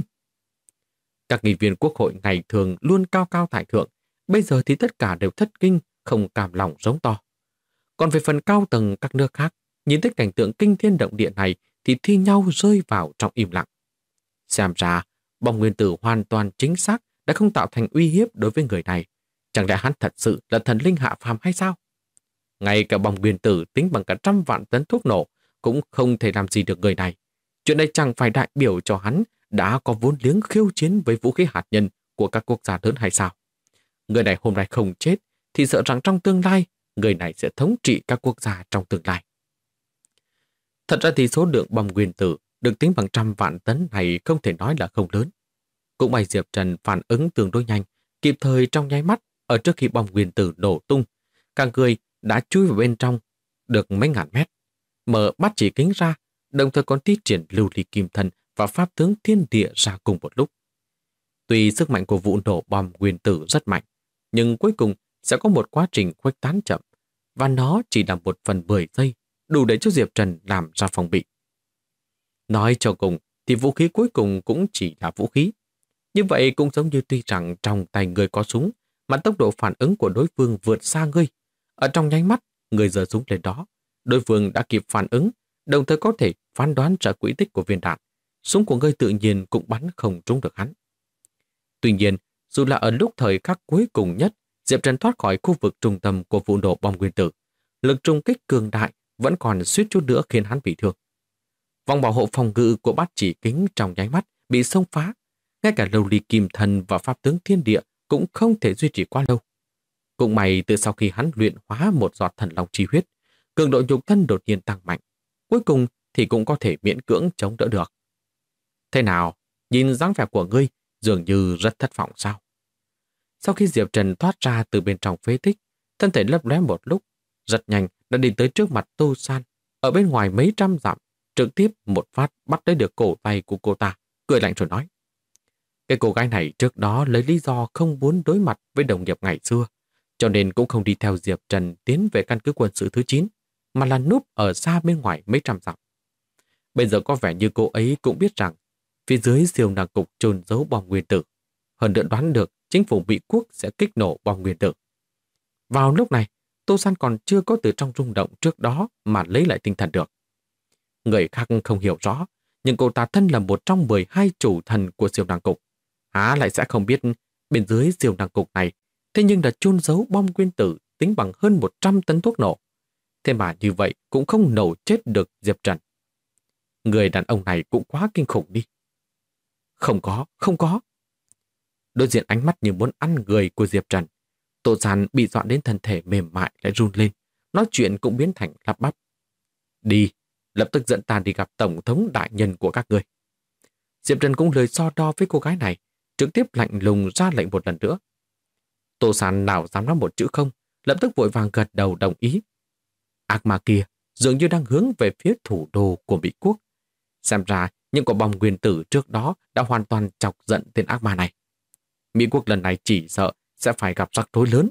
Các nghị viên quốc hội ngày thường luôn cao cao tại thượng, bây giờ thì tất cả đều thất kinh, không cam lòng giống to. Còn về phần cao tầng các nước khác, nhìn thấy cảnh tượng kinh thiên động địa này thì thi nhau rơi vào trong im lặng. Xem ra, bom nguyên tử hoàn toàn chính xác đã không tạo thành uy hiếp đối với người này. Chẳng lẽ hắn thật sự là thần linh hạ phàm hay sao? Ngay cả bom nguyên tử tính bằng cả trăm vạn tấn thuốc nổ cũng không thể làm gì được người này. Chuyện này chẳng phải đại biểu cho hắn đã có vốn liếng khiêu chiến với vũ khí hạt nhân của các quốc gia lớn hay sao? Người này hôm nay không chết thì sợ rằng trong tương lai người này sẽ thống trị các quốc gia trong tương lai. Thật ra thì số lượng bom nguyên tử được tính bằng trăm vạn tấn này không thể nói là không lớn. Cũng may Diệp Trần phản ứng tương đối nhanh, kịp thời trong nháy mắt ở trước khi bom nguyên tử nổ tung. Cả người đã chui vào bên trong được mấy ngàn mét, mở bắt chỉ kính ra, đồng thời còn thi triển lưu ly kim thân và pháp tướng thiên địa ra cùng một lúc. Tuy sức mạnh của vụ nổ bom nguyên tử rất mạnh, nhưng cuối cùng sẽ có một quá trình khuếch tán chậm, và nó chỉ là 1/10 giây, đủ để cho Diệp Trần làm ra phòng bị. Nói cho cùng thì vũ khí cuối cùng cũng chỉ là vũ khí. Như vậy cũng giống như tuy rằng trong tay người có súng, mà tốc độ phản ứng của đối phương vượt xa ngươi. Ở trong nháy mắt, người giơ súng lên đó, đối phương đã kịp phản ứng, đồng thời có thể phán đoán ra quỹ tích của viên đạn. Súng của ngươi tự nhiên cũng bắn không trúng được hắn. Tuy nhiên, dù là ở lúc thời khắc cuối cùng nhất, Diệp Trần thoát khỏi khu vực trung tâm của vụ nổ bom nguyên tử, lực trùng kích cường đại vẫn còn suýt chút nữa khiến hắn bị thương. Vòng bảo hộ phòng ngự của bát chỉ kính trong nháy mắt bị xông phá, ngay cả lưu ly kim thần và pháp tướng thiên địa cũng không thể duy trì quá lâu. Cũng may từ sau khi hắn luyện hóa một giọt thần long chi huyết, cường độ nhục thân đột nhiên tăng mạnh, cuối cùng thì cũng có thể miễn cưỡng chống đỡ được. Thế nào, nhìn dáng vẻ của ngươi dường như rất thất vọng sao? Sau khi Diệp Trần thoát ra từ bên trong phế tích, thân thể lấp lóe một lúc, rất nhanh đã đi tới trước mặt Tô San, ở bên ngoài mấy trăm dặm, trực tiếp một phát bắt lấy được cổ tay của cô ta, cười lạnh rồi nói. Cái cô gái này trước đó lấy lý do không muốn đối mặt với đồng nghiệp ngày xưa, cho nên cũng không đi theo Diệp Trần tiến về căn cứ quân sự thứ 9, mà là núp ở xa bên ngoài mấy trăm dặm. Bây giờ có vẻ như cô ấy cũng biết rằng phía dưới siêu năng cục chôn giấu bom nguyên tử, hơn nữa đoán được chính phủ Mỹ Quốc sẽ kích nổ bom nguyên tử. Vào lúc này, Tô San còn chưa có từ trong rung động trước đó mà lấy lại tinh thần được. Người khác không hiểu rõ, nhưng cô ta thân là một trong 12 chủ thần của siêu năng cục. Há lại sẽ không biết bên dưới siêu năng cục này thế nhưng đã chôn giấu bom nguyên tử tính bằng hơn 100 tấn thuốc nổ. Thế mà như vậy cũng không nổ chết được Diệp Trần. Người đàn ông này cũng quá kinh khủng đi. Không có. Đối diện ánh mắt như muốn ăn người của Diệp Trần, Tô San bị dọa đến thân thể mềm mại lại run lên, nói chuyện cũng biến thành lắp bắp. Đi, lập tức dẫn ta đi gặp tổng thống đại nhân của các người. Diệp Trần cũng lời so đo với cô gái này, trực tiếp lạnh lùng ra lệnh một lần nữa. Tô Sán nào dám nói một chữ không, lập tức vội vàng gật đầu đồng ý. Ác ma kia dường như đang hướng về phía thủ đô của Mỹ Quốc. Xem ra những quả bom nguyên tử trước đó đã hoàn toàn chọc giận tên ác ma này. Mỹ Quốc lần này chỉ sợ sẽ phải gặp rắc rối lớn.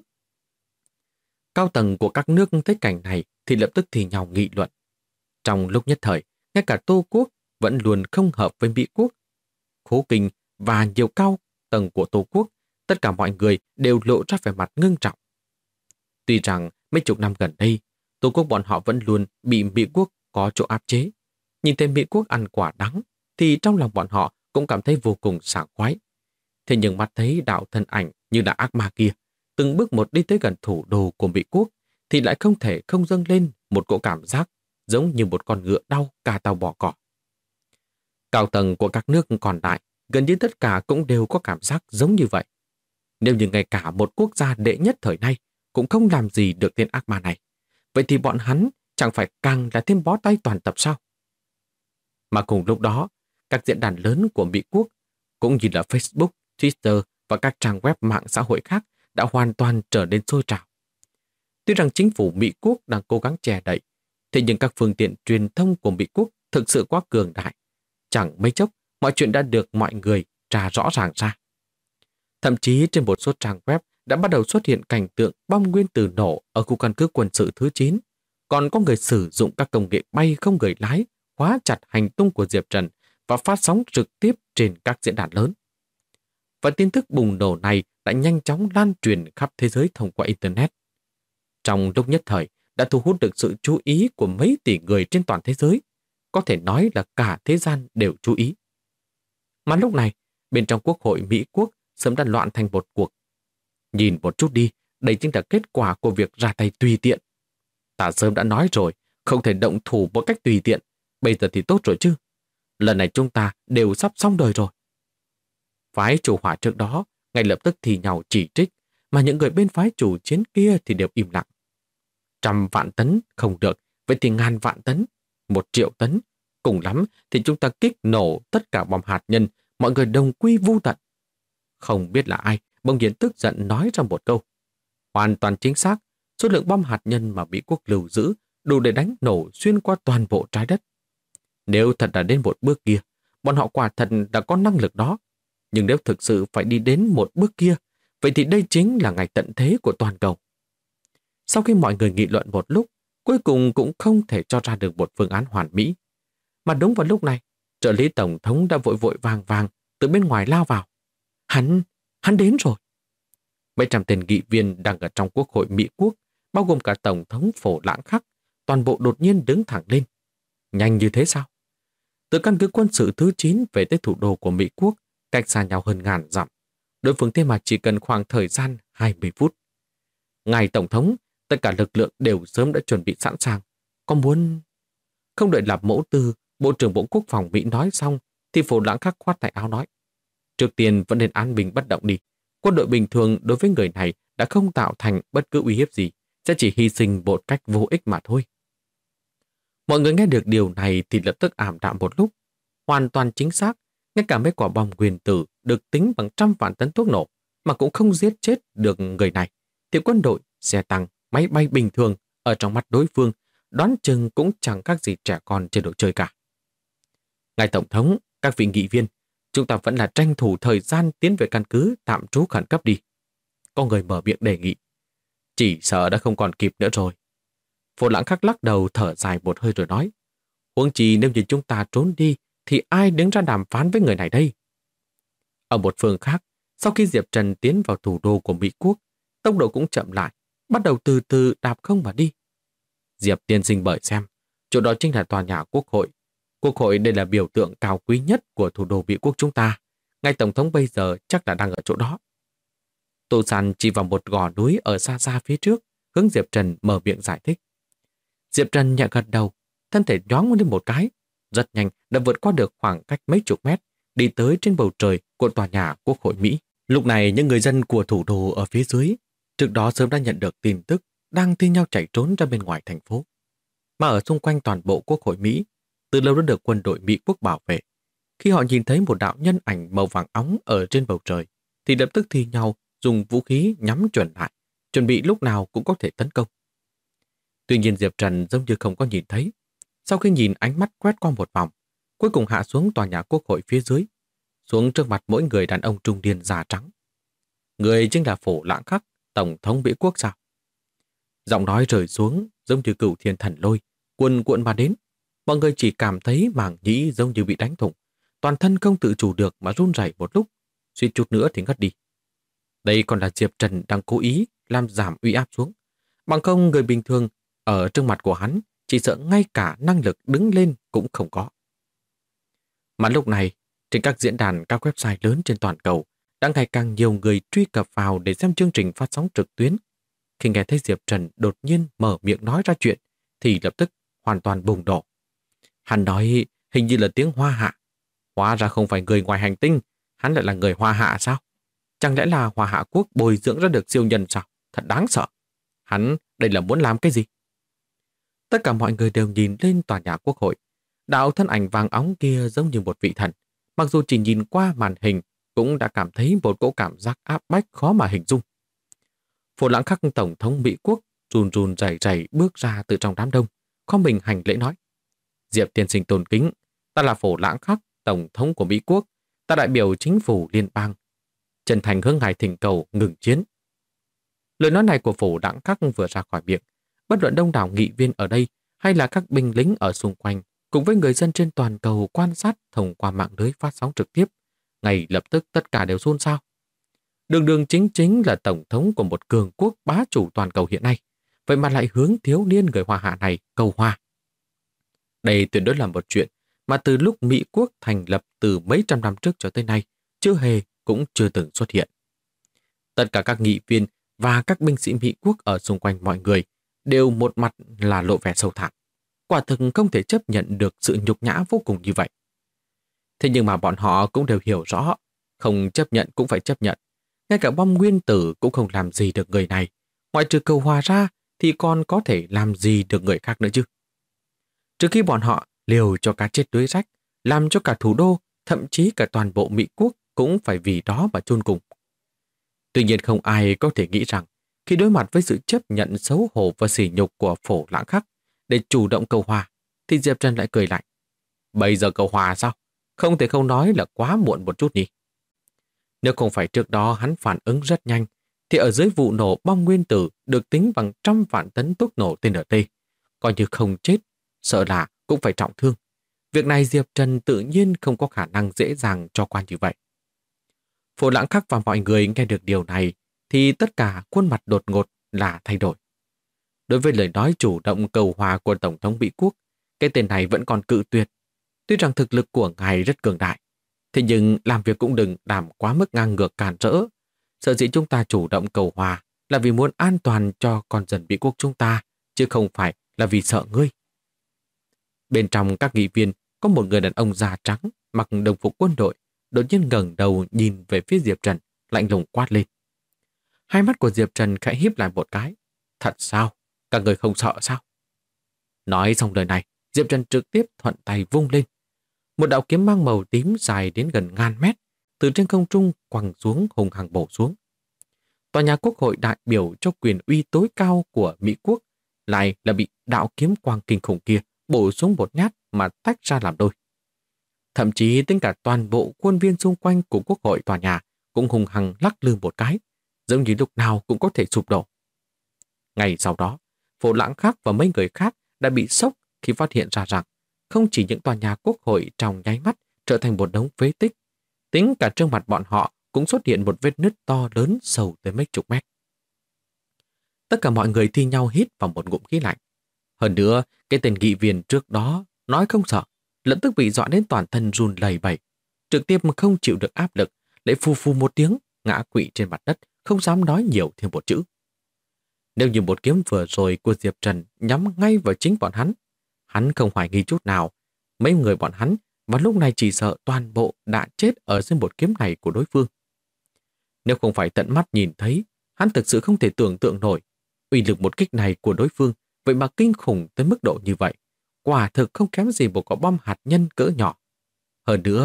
Cao tầng của các nước thấy cảnh này thì lập tức thì nhau nghị luận. Trong lúc nhất thời, ngay cả Tô Quốc vẫn luôn không hợp với Mỹ Quốc. Khố Kinh và nhiều cao tầng của Tô Quốc, tất cả mọi người đều lộ ra vẻ mặt ngưng trọng. Tuy rằng mấy chục năm gần đây, Tô Quốc bọn họ vẫn luôn bị Mỹ Quốc có chỗ áp chế. Nhìn thấy Mỹ Quốc ăn quả đắng, thì trong lòng bọn họ cũng cảm thấy vô cùng sảng khoái. Thế nhưng mắt thấy đạo thân ảnh như là ác ma kia, từng bước một đi tới gần thủ đô của Mỹ Quốc, thì lại không thể không dâng lên một cỗ cảm giác giống như một con ngựa đau cà tàu bỏ cỏ. Cao tầng của các nước còn lại, gần như tất cả cũng đều có cảm giác giống như vậy. Nếu như ngay cả một quốc gia đệ nhất thời nay cũng không làm gì được tên ác ma này, vậy thì bọn hắn chẳng phải càng là thêm bó tay toàn tập sao? Mà cùng lúc đó, các diễn đàn lớn của Mỹ Quốc, cũng như là Facebook, Twitter và các trang web mạng xã hội khác đã hoàn toàn trở nên sôi trào. Tuy rằng chính phủ Mỹ Quốc đang cố gắng che đậy, thế nhưng các phương tiện truyền thông của Mỹ Quốc thực sự quá cường đại. Chẳng mấy chốc, mọi chuyện đã được mọi người tra rõ ràng ra. Thậm chí trên một số trang web đã bắt đầu xuất hiện cảnh tượng bom nguyên tử nổ ở khu căn cứ quân sự thứ 9. Còn có người sử dụng các công nghệ bay không người lái, khóa chặt hành tung của Diệp Trần và phát sóng trực tiếp trên các diễn đàn lớn. Và tin tức bùng nổ này đã nhanh chóng lan truyền khắp thế giới thông qua Internet. Trong lúc nhất thời, đã thu hút được sự chú ý của mấy tỷ người trên toàn thế giới. Có thể nói là cả thế gian đều chú ý. Mà lúc này, bên trong Quốc hội Mỹ Quốc sớm đã loạn thành một cuộc. Nhìn một chút đi, đây chính là kết quả của việc ra tay tùy tiện. Ta sớm đã nói rồi, không thể động thủ một cách tùy tiện. Bây giờ thì tốt rồi chứ. Lần này chúng ta đều sắp xong đời rồi. Phái chủ hỏa trước đó ngay lập tức thì nhào chỉ trích, mà những người bên phái chủ chiến kia thì đều im lặng. 100 vạn tấn không được, vậy thì 1000 vạn tấn, 1 triệu tấn. Cùng lắm thì chúng ta kích nổ tất cả bom hạt nhân, mọi người đồng quy vu tận. Không biết là ai bỗng nhiên tức giận nói ra một câu. Hoàn toàn chính xác, số lượng bom hạt nhân mà Mỹ Quốc lưu giữ đủ để đánh nổ xuyên qua toàn bộ trái đất. Nếu thật đã đến một bước kia, bọn họ quả thật đã có năng lực đó. Nhưng nếu thực sự phải đi đến một bước kia, vậy thì đây chính là ngày tận thế của toàn cầu. Sau khi mọi người nghị luận một lúc, cuối cùng cũng không thể cho ra được một phương án hoàn mỹ. Mà đúng vào lúc này, trợ lý tổng thống đã vội vội vàng vàng từ bên ngoài lao vào. Hắn đến rồi. Mấy trăm tên nghị viên đang ở trong Quốc hội Mỹ Quốc, bao gồm cả Tổng thống Phổ Lãng Khắc, toàn bộ đột nhiên đứng thẳng lên. Nhanh như thế sao? Từ căn cứ quân sự thứ 9 về tới thủ đô của Mỹ Quốc, cách xa nhau hơn 1000 dặm. Đối phương thế mà chỉ cần khoảng thời gian 20 phút. Ngài Tổng thống, tất cả lực lượng đều sớm đã chuẩn bị sẵn sàng. Có muốn... Không đợi Lạp Mẫu Tư, Bộ trưởng Bộ Quốc phòng Mỹ nói xong, thì Phổ Lãng Khắc khoát tay áo nói. Trước tiên vẫn nên an bình bất động đi. Quân đội bình thường đối với người này đã không tạo thành bất cứ uy hiếp gì, sẽ chỉ hy sinh một cách vô ích mà thôi. Mọi người nghe được điều này thì lập tức ảm đạm một lúc. Hoàn toàn chính xác, ngay cả mấy quả bom nguyên tử được tính bằng 100 vạn tấn thuốc nổ mà cũng không giết chết được người này, thì quân đội, xe tăng, máy bay bình thường ở trong mắt đối phương đoán chừng cũng chẳng khác gì trẻ con trên đồ chơi cả. Ngài Tổng thống, các vị nghị viên, chúng ta vẫn là tranh thủ thời gian tiến về căn cứ tạm trú khẩn cấp đi. Có người mở miệng đề nghị. Chỉ sợ đã không còn kịp nữa rồi. Phổ Lãng Khắc lắc đầu thở dài một hơi rồi nói. Huống chi nếu như chúng ta trốn đi thì ai đứng ra đàm phán với người này đây? Ở một phương khác, sau khi Diệp Trần tiến vào thủ đô của Mỹ Quốc, tốc độ cũng chậm lại, bắt đầu từ từ đạp không mà đi. Diệp tiên sinh bởi xem, chỗ đó chính là tòa nhà Quốc hội. Quốc hội đây là biểu tượng cao quý nhất của thủ đô Mỹ Quốc chúng ta. Ngài Tổng thống bây giờ chắc là đang ở chỗ đó. Tô Sán chỉ vào một gò núi ở xa xa phía trước, hướng Diệp Trần mở miệng giải thích. Diệp Trần nhẹ gật đầu, thân thể nhoáng lên một cái, rất nhanh đã vượt qua được khoảng cách mấy chục mét, đi tới trên bầu trời của tòa nhà Quốc hội Mỹ. Lúc này những người dân của thủ đô ở phía dưới, trước đó sớm đã nhận được tin tức, đang thi nhau chạy trốn ra bên ngoài thành phố. Mà ở xung quanh toàn bộ Quốc hội Mỹ, từ lâu đã được quân đội Mỹ Quốc bảo vệ. Khi họ nhìn thấy một đạo nhân ảnh màu vàng óng ở trên bầu trời, thì lập tức thi nhau dùng vũ khí nhắm chuẩn lại, chuẩn bị lúc nào cũng có thể tấn công. Tuy nhiên Diệp Trần giống như không có nhìn thấy. Sau khi nhìn ánh mắt quét qua một vòng, cuối cùng hạ xuống tòa nhà quốc hội phía dưới, xuống trước mặt mỗi người đàn ông trung niên da trắng. Người chính là Phổ Lãng Khắc, Tổng thống Mỹ Quốc sao? Giọng nói rơi xuống giống như cửu thiên thần lôi, cuồn cuộn mà đến. Mọi người chỉ cảm thấy màng nhĩ giống như bị đánh thủng, toàn thân không tự chủ được mà run rẩy một lúc, suýt chút nữa thì ngất đi. Đây còn là Diệp Trần đang cố ý làm giảm uy áp xuống. Bằng không người bình thường ở trước mặt của hắn chỉ sợ ngay cả năng lực đứng lên cũng không có. Mà lúc này, trên các diễn đàn, các website lớn trên toàn cầu, đang ngày càng nhiều người truy cập vào để xem chương trình phát sóng trực tuyến. Khi nghe thấy Diệp Trần đột nhiên mở miệng nói ra chuyện, thì lập tức hoàn toàn bùng nổ. Hắn nói hình như là tiếng Hoa Hạ. Hóa ra không phải người ngoài hành tinh, hắn lại là người Hoa Hạ sao? Chẳng lẽ là Hoa Hạ quốc bồi dưỡng ra được siêu nhân sao? Thật đáng sợ. Hắn đây là muốn làm cái gì? Tất cả mọi người đều nhìn lên tòa nhà quốc hội. Đạo thân ảnh vàng óng kia giống như một vị thần. Mặc dù chỉ nhìn qua màn hình, cũng đã cảm thấy một cỗ cảm giác áp bách khó mà hình dung. Phổ Lãng Khắc Tổng thống Mỹ Quốc run run rẩy rẩy bước ra từ trong đám đông, khom mình hành lễ nói: Diệp tiên sinh tôn kính, ta là Phổ Lãng Khắc, Tổng thống của Mỹ Quốc, ta đại biểu chính phủ liên bang. Chân thành hướng ngài thỉnh cầu ngừng chiến. Lời nói này của Phổ Lãng Khắc vừa ra khỏi miệng, bất luận đông đảo nghị viên ở đây hay là các binh lính ở xung quanh, cùng với người dân trên toàn cầu quan sát thông qua mạng lưới phát sóng trực tiếp, ngay lập tức tất cả đều xôn xao. Đường đường chính chính là tổng thống của một cường quốc bá chủ toàn cầu hiện nay, vậy mà lại hướng thiếu niên người Hoa Hạ này cầu hòa. Đây tuyệt đối là một chuyện mà từ lúc Mỹ Quốc thành lập từ mấy trăm năm trước cho tới nay, chưa hề cũng chưa từng xuất hiện. Tất cả các nghị viên và các binh sĩ Mỹ Quốc ở xung quanh mọi người đều một mặt là lộ vẻ sâu thẳm. Quả thực không thể chấp nhận được sự nhục nhã vô cùng như vậy. Thế nhưng mà bọn họ cũng đều hiểu rõ, không chấp nhận cũng phải chấp nhận. Ngay cả bom nguyên tử cũng không làm gì được người này. Ngoại trừ cầu hòa ra thì còn có thể làm gì được người khác nữa chứ. Trước khi bọn họ liều cho cá chết đuối rách, làm cho cả thủ đô, thậm chí cả toàn bộ Mỹ Quốc cũng phải vì đó mà chôn cùng. Tuy nhiên không ai có thể nghĩ rằng khi đối mặt với sự chấp nhận xấu hổ và sỉ nhục của Phổ Lãng Khắc để chủ động cầu hòa, thì Diệp Trần lại cười lạnh. Bây giờ cầu hòa sao? Không thể không nói là quá muộn một chút nhỉ. Nếu không phải trước đó hắn phản ứng rất nhanh, thì ở dưới vụ nổ bom nguyên tử được tính bằng 100 vạn tấn thuốc nổ TNT, coi như không chết, sợ là cũng phải trọng thương. Việc này Diệp Trần tự nhiên không có khả năng dễ dàng cho qua như vậy. Phổ Lãng Khắc và mọi người nghe được điều này, thì tất cả khuôn mặt đột ngột là thay đổi. Đối với lời nói chủ động cầu hòa của Tổng thống Mỹ Quốc, cái tên này vẫn còn cự tuyệt. Tuy rằng thực lực của ngài rất cường đại, thế nhưng làm việc cũng đừng làm quá mức ngang ngược cản rỡ. Sở dĩ chúng ta chủ động cầu hòa là vì muốn an toàn cho con dân Mỹ Quốc chúng ta, chứ không phải là vì sợ ngươi. Bên trong các nghị viên có một người đàn ông da trắng mặc đồng phục quân đội, đột nhiên ngẩng đầu nhìn về phía Diệp Trần, lạnh lùng quát lên. Hai mắt của Diệp Trần khẽ híp lại một cái. Thật sao? Các người không sợ sao? Nói xong lời này, Diệp Trần trực tiếp thuận tay vung lên. Một đạo kiếm mang màu tím dài đến gần 1000 mét, từ trên không trung quăng xuống hùng hằng bổ xuống. Tòa nhà quốc hội đại biểu cho quyền uy tối cao của Mỹ Quốc lại là bị đạo kiếm quang kinh khủng kia bổ xuống một nhát mà tách ra làm đôi. Thậm chí tính cả toàn bộ khuôn viên xung quanh của quốc hội tòa nhà cũng hùng hằng lắc lư một cái, giống như lúc nào cũng có thể sụp đổ. Ngày sau đó, Phổ Lãng Khắc và mấy người khác đã bị sốc khi phát hiện ra rằng không chỉ những tòa nhà quốc hội trong nháy mắt trở thành một đống phế tích, tính cả trên mặt bọn họ cũng xuất hiện một vết nứt to lớn sâu tới mấy chục mét. Tất cả mọi người thi nhau hít vào một ngụm khí lạnh. Hơn nữa, cái tên nghị viên trước đó nói không sợ, lập tức bị dọa đến toàn thân run lẩy bẩy, trực tiếp không chịu được áp lực, lại phù phù một tiếng ngã quỵ trên mặt đất, không dám nói nhiều thêm một chữ. Nếu như một kiếm vừa rồi của Diệp Trần nhắm ngay vào chính bọn hắn không hoài nghi chút nào. Mấy người bọn hắn vào lúc này chỉ sợ toàn bộ đã chết ở dưới một kiếm này của đối phương. Nếu không phải tận mắt nhìn thấy, hắn thực sự không thể tưởng tượng nổi uy lực một kích này của đối phương, vậy mà kinh khủng tới mức độ như vậy. Quả thực không kém gì một quả bom hạt nhân cỡ nhỏ. Hơn nữa,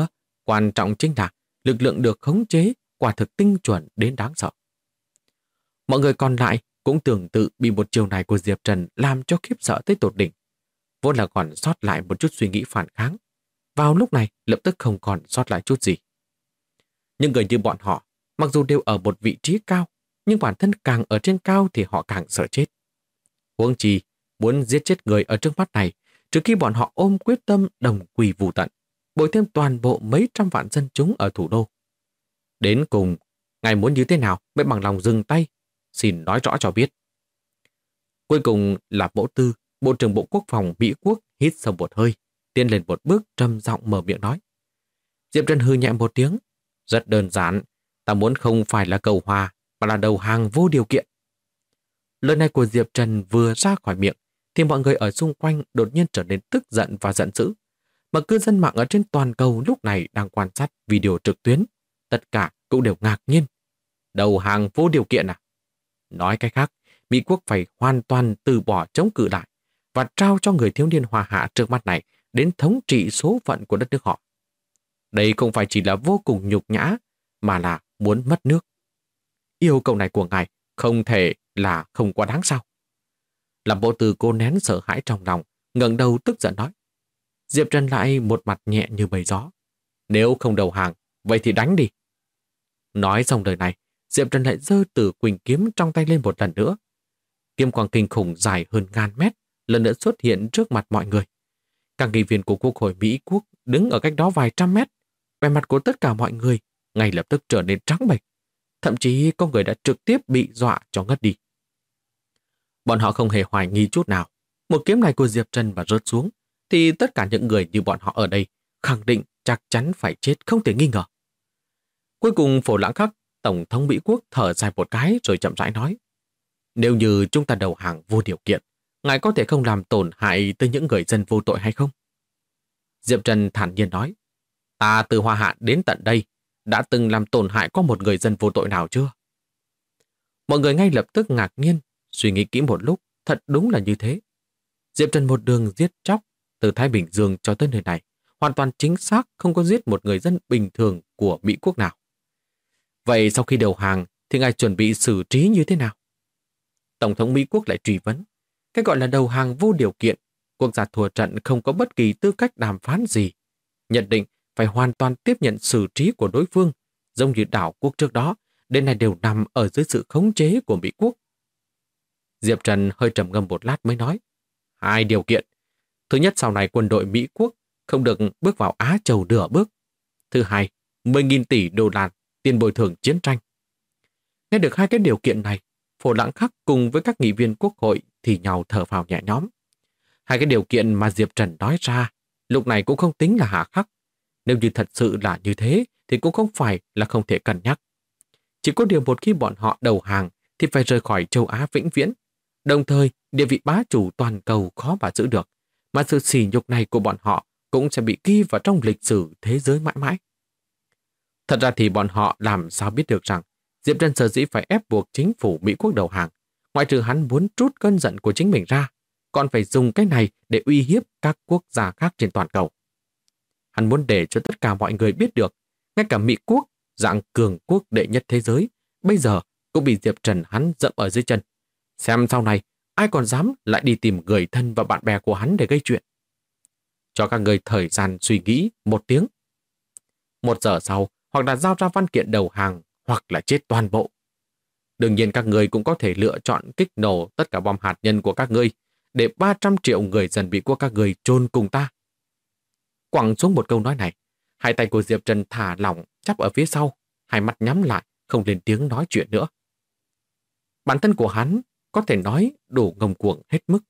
Quan trọng chính là lực lượng được khống chế quả thực tinh chuẩn đến đáng sợ. Mọi người còn lại cũng tương tự bị một chiều này của Diệp Trần làm cho khiếp sợ tới tột đỉnh. Vốn là còn sót lại một chút suy nghĩ phản kháng, vào lúc này lập tức không còn sót lại chút gì. Những người như bọn họ, mặc dù đều ở một vị trí cao, nhưng bản thân càng ở trên cao thì họ càng sợ chết. Huống chi, muốn giết chết người ở trước mắt này, trừ khi bọn họ ôm quyết tâm đồng quy vu tận, bồi thêm toàn bộ mấy trăm vạn dân chúng ở thủ đô. Đến cùng, ngài muốn như thế nào mới bằng lòng dừng tay? Xin nói rõ cho biết. Cuối cùng là Mỗ Tư, Bộ trưởng Bộ Quốc phòng Mỹ Quốc hít sâu một hơi, tiến lên một bước trầm giọng mở miệng nói. Diệp Trần hừ nhẹ một tiếng. Rất đơn giản, ta muốn không phải là cầu hòa, mà là đầu hàng vô điều kiện. Lời này của Diệp Trần vừa ra khỏi miệng, thì mọi người ở xung quanh đột nhiên trở nên tức giận và giận dữ. Mà cư dân mạng ở trên toàn cầu lúc này đang quan sát video trực tuyến, tất cả cũng đều ngạc nhiên. Đầu hàng vô điều kiện à? Nói cách khác, Mỹ Quốc phải hoàn toàn từ bỏ chống cự lại và trao cho người thiếu niên Hoa Hạ trước mắt này đến thống trị số phận của đất nước họ. Đây không phải chỉ là vô cùng nhục nhã, mà là muốn mất nước. Yêu cầu này của ngài không thể là không quá đáng sao? Làm Bộ Từ cô nén sợ hãi trong lòng, ngẩng đầu tức giận nói. Diệp Trần lại một mặt nhẹ như bầy gió. Nếu không đầu hàng, vậy thì đánh đi. Nói xong lời này, Diệp Trần lại giơ Tử Quỳnh kiếm trong tay lên một lần nữa. Kiếm quang kinh khủng dài hơn ngàn mét, lần nữa xuất hiện trước mặt mọi người. Các nghị viên của Quốc hội Mỹ Quốc đứng ở cách đó vài trăm mét. Vẻ mặt của tất cả mọi người ngay lập tức trở nên trắng bệch. Thậm chí có người đã trực tiếp bị dọa cho ngất đi. Bọn họ không hề hoài nghi chút nào. Một kiếm này của Diệp Trần mà rớt xuống, thì tất cả những người như bọn họ ở đây khẳng định chắc chắn phải chết không thể nghi ngờ. Cuối cùng Phổ Lãng Khắc, Tổng thống Mỹ Quốc thở dài một cái rồi chậm rãi nói. Nếu như chúng ta đầu hàng vô điều kiện, ngài có thể không làm tổn hại tới những người dân vô tội hay không? Diệp Trần thản nhiên nói. Ta từ Hoa Hạ đến tận đây, đã từng làm tổn hại có một người dân vô tội nào chưa? Mọi người ngay lập tức ngạc nhiên, suy nghĩ kỹ một lúc, thật đúng là như thế. Diệp Trần một đường giết chóc, từ Thái Bình Dương cho tới nơi này, hoàn toàn chính xác không có giết một người dân bình thường của Mỹ Quốc nào. Vậy sau khi đầu hàng, thì ngài chuẩn bị xử trí như thế nào? Tổng thống Mỹ Quốc lại truy vấn. Cái gọi là đầu hàng vô điều kiện, quốc gia thua trận không có bất kỳ tư cách đàm phán gì. Nhận định phải hoàn toàn tiếp nhận xử trí của đối phương, giống như đảo quốc trước đó, đến nay đều nằm ở dưới sự khống chế của Mỹ Quốc. Diệp Trần hơi trầm ngâm một lát mới nói. 2 điều kiện. Thứ nhất, sau này quân đội Mỹ Quốc không được bước vào Á Châu nửa bước. Thứ hai, 10.000 tỷ đô la tiền bồi thường chiến tranh. Nghe được 2 cái điều kiện này, Phổ Lãng Khắc cùng với các nghị viên quốc hội thì nhau thở phào nhẹ nhõm. 2 cái điều kiện mà Diệp Trần nói ra, lúc này cũng không tính là hà khắc. Nếu như thật sự là như thế, thì cũng không phải là không thể cân nhắc. Chỉ có điều một khi bọn họ đầu hàng, thì phải rời khỏi châu Á vĩnh viễn. Đồng thời, địa vị bá chủ toàn cầu khó mà giữ được, mà sự sỉ nhục này của bọn họ cũng sẽ bị ghi vào trong lịch sử thế giới mãi mãi. Thật ra thì bọn họ làm sao biết được rằng Diệp Trần sở dĩ phải ép buộc chính phủ Mỹ Quốc đầu hàng, ngoại trừ hắn muốn trút cơn giận của chính mình ra, còn phải dùng cái này để uy hiếp các quốc gia khác trên toàn cầu. Hắn muốn để cho tất cả mọi người biết được, ngay cả Mỹ Quốc, dạng cường quốc đệ nhất thế giới, bây giờ cũng bị Diệp Trần hắn dẫm ở dưới chân. Xem sau này, ai còn dám lại đi tìm người thân và bạn bè của hắn để gây chuyện. Cho các người thời gian suy nghĩ 1 tiếng. 1 giờ sau, hoặc là giao ra văn kiện đầu hàng, hoặc là chết toàn bộ. Đương nhiên các người cũng có thể lựa chọn kích nổ tất cả bom hạt nhân của các ngươi, để 300 triệu người dân Mỹ Quốc các người chôn cùng ta. Quẳng xuống một câu nói này, 2 tay của Diệp Trần thả lỏng chắp ở phía sau, 2 mắt nhắm lại, không lên tiếng nói chuyện nữa. Bản thân của hắn có thể nói đủ ngông cuồng hết mức.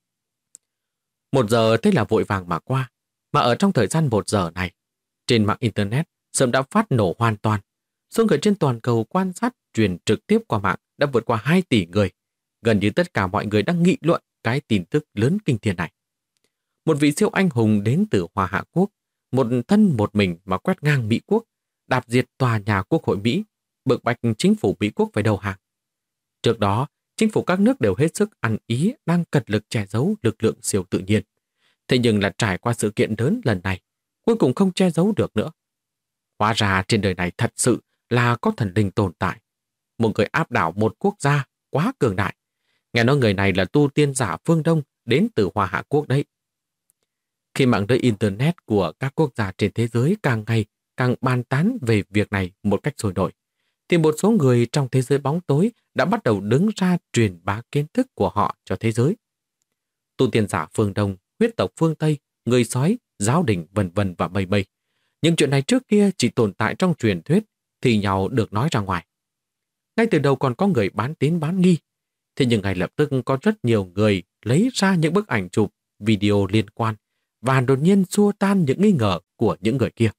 1 giờ thế là vội vàng mà qua, mà ở trong thời gian 1 giờ này, trên mạng Internet sớm đã phát nổ hoàn toàn. Số người trên toàn cầu quan sát truyền trực tiếp qua mạng đã vượt qua 2 tỷ người. Gần như tất cả mọi người đang nghị luận cái tin tức lớn kinh thiên này. Một vị siêu anh hùng đến từ Hoa Hạ Quốc, một thân một mình mà quét ngang Mỹ Quốc, đạp diệt tòa nhà Quốc hội Mỹ, bức bách chính phủ Mỹ Quốc phải đầu hàng. Trước đó, chính phủ các nước đều hết sức ăn ý đang cật lực che giấu lực lượng siêu tự nhiên. Thế nhưng là trải qua sự kiện lớn lần này, cuối cùng không che giấu được nữa. Hóa ra trên đời này thật sự là có thần linh tồn tại. Một người áp đảo một quốc gia quá cường đại. Nghe nói người này là tu tiên giả phương Đông đến từ Hoa Hạ Quốc đấy. Khi mạng lưới Internet của các quốc gia trên thế giới càng ngày càng bàn tán về việc này một cách sôi nổi, thì một số người trong thế giới bóng tối đã bắt đầu đứng ra truyền bá kiến thức của họ cho thế giới. Tu tiên giả phương Đông, huyết tộc phương Tây, người sói, giáo đình vân vân và mây mây. Những chuyện này trước kia chỉ tồn tại trong truyền thuyết, thì nhau được nói ra ngoài. Ngay từ đầu còn có người bán tín bán nghi, thế nhưng ngay lập tức có rất nhiều người lấy ra những bức ảnh chụp, video liên quan và đột nhiên xua tan những nghi ngờ của những người kia.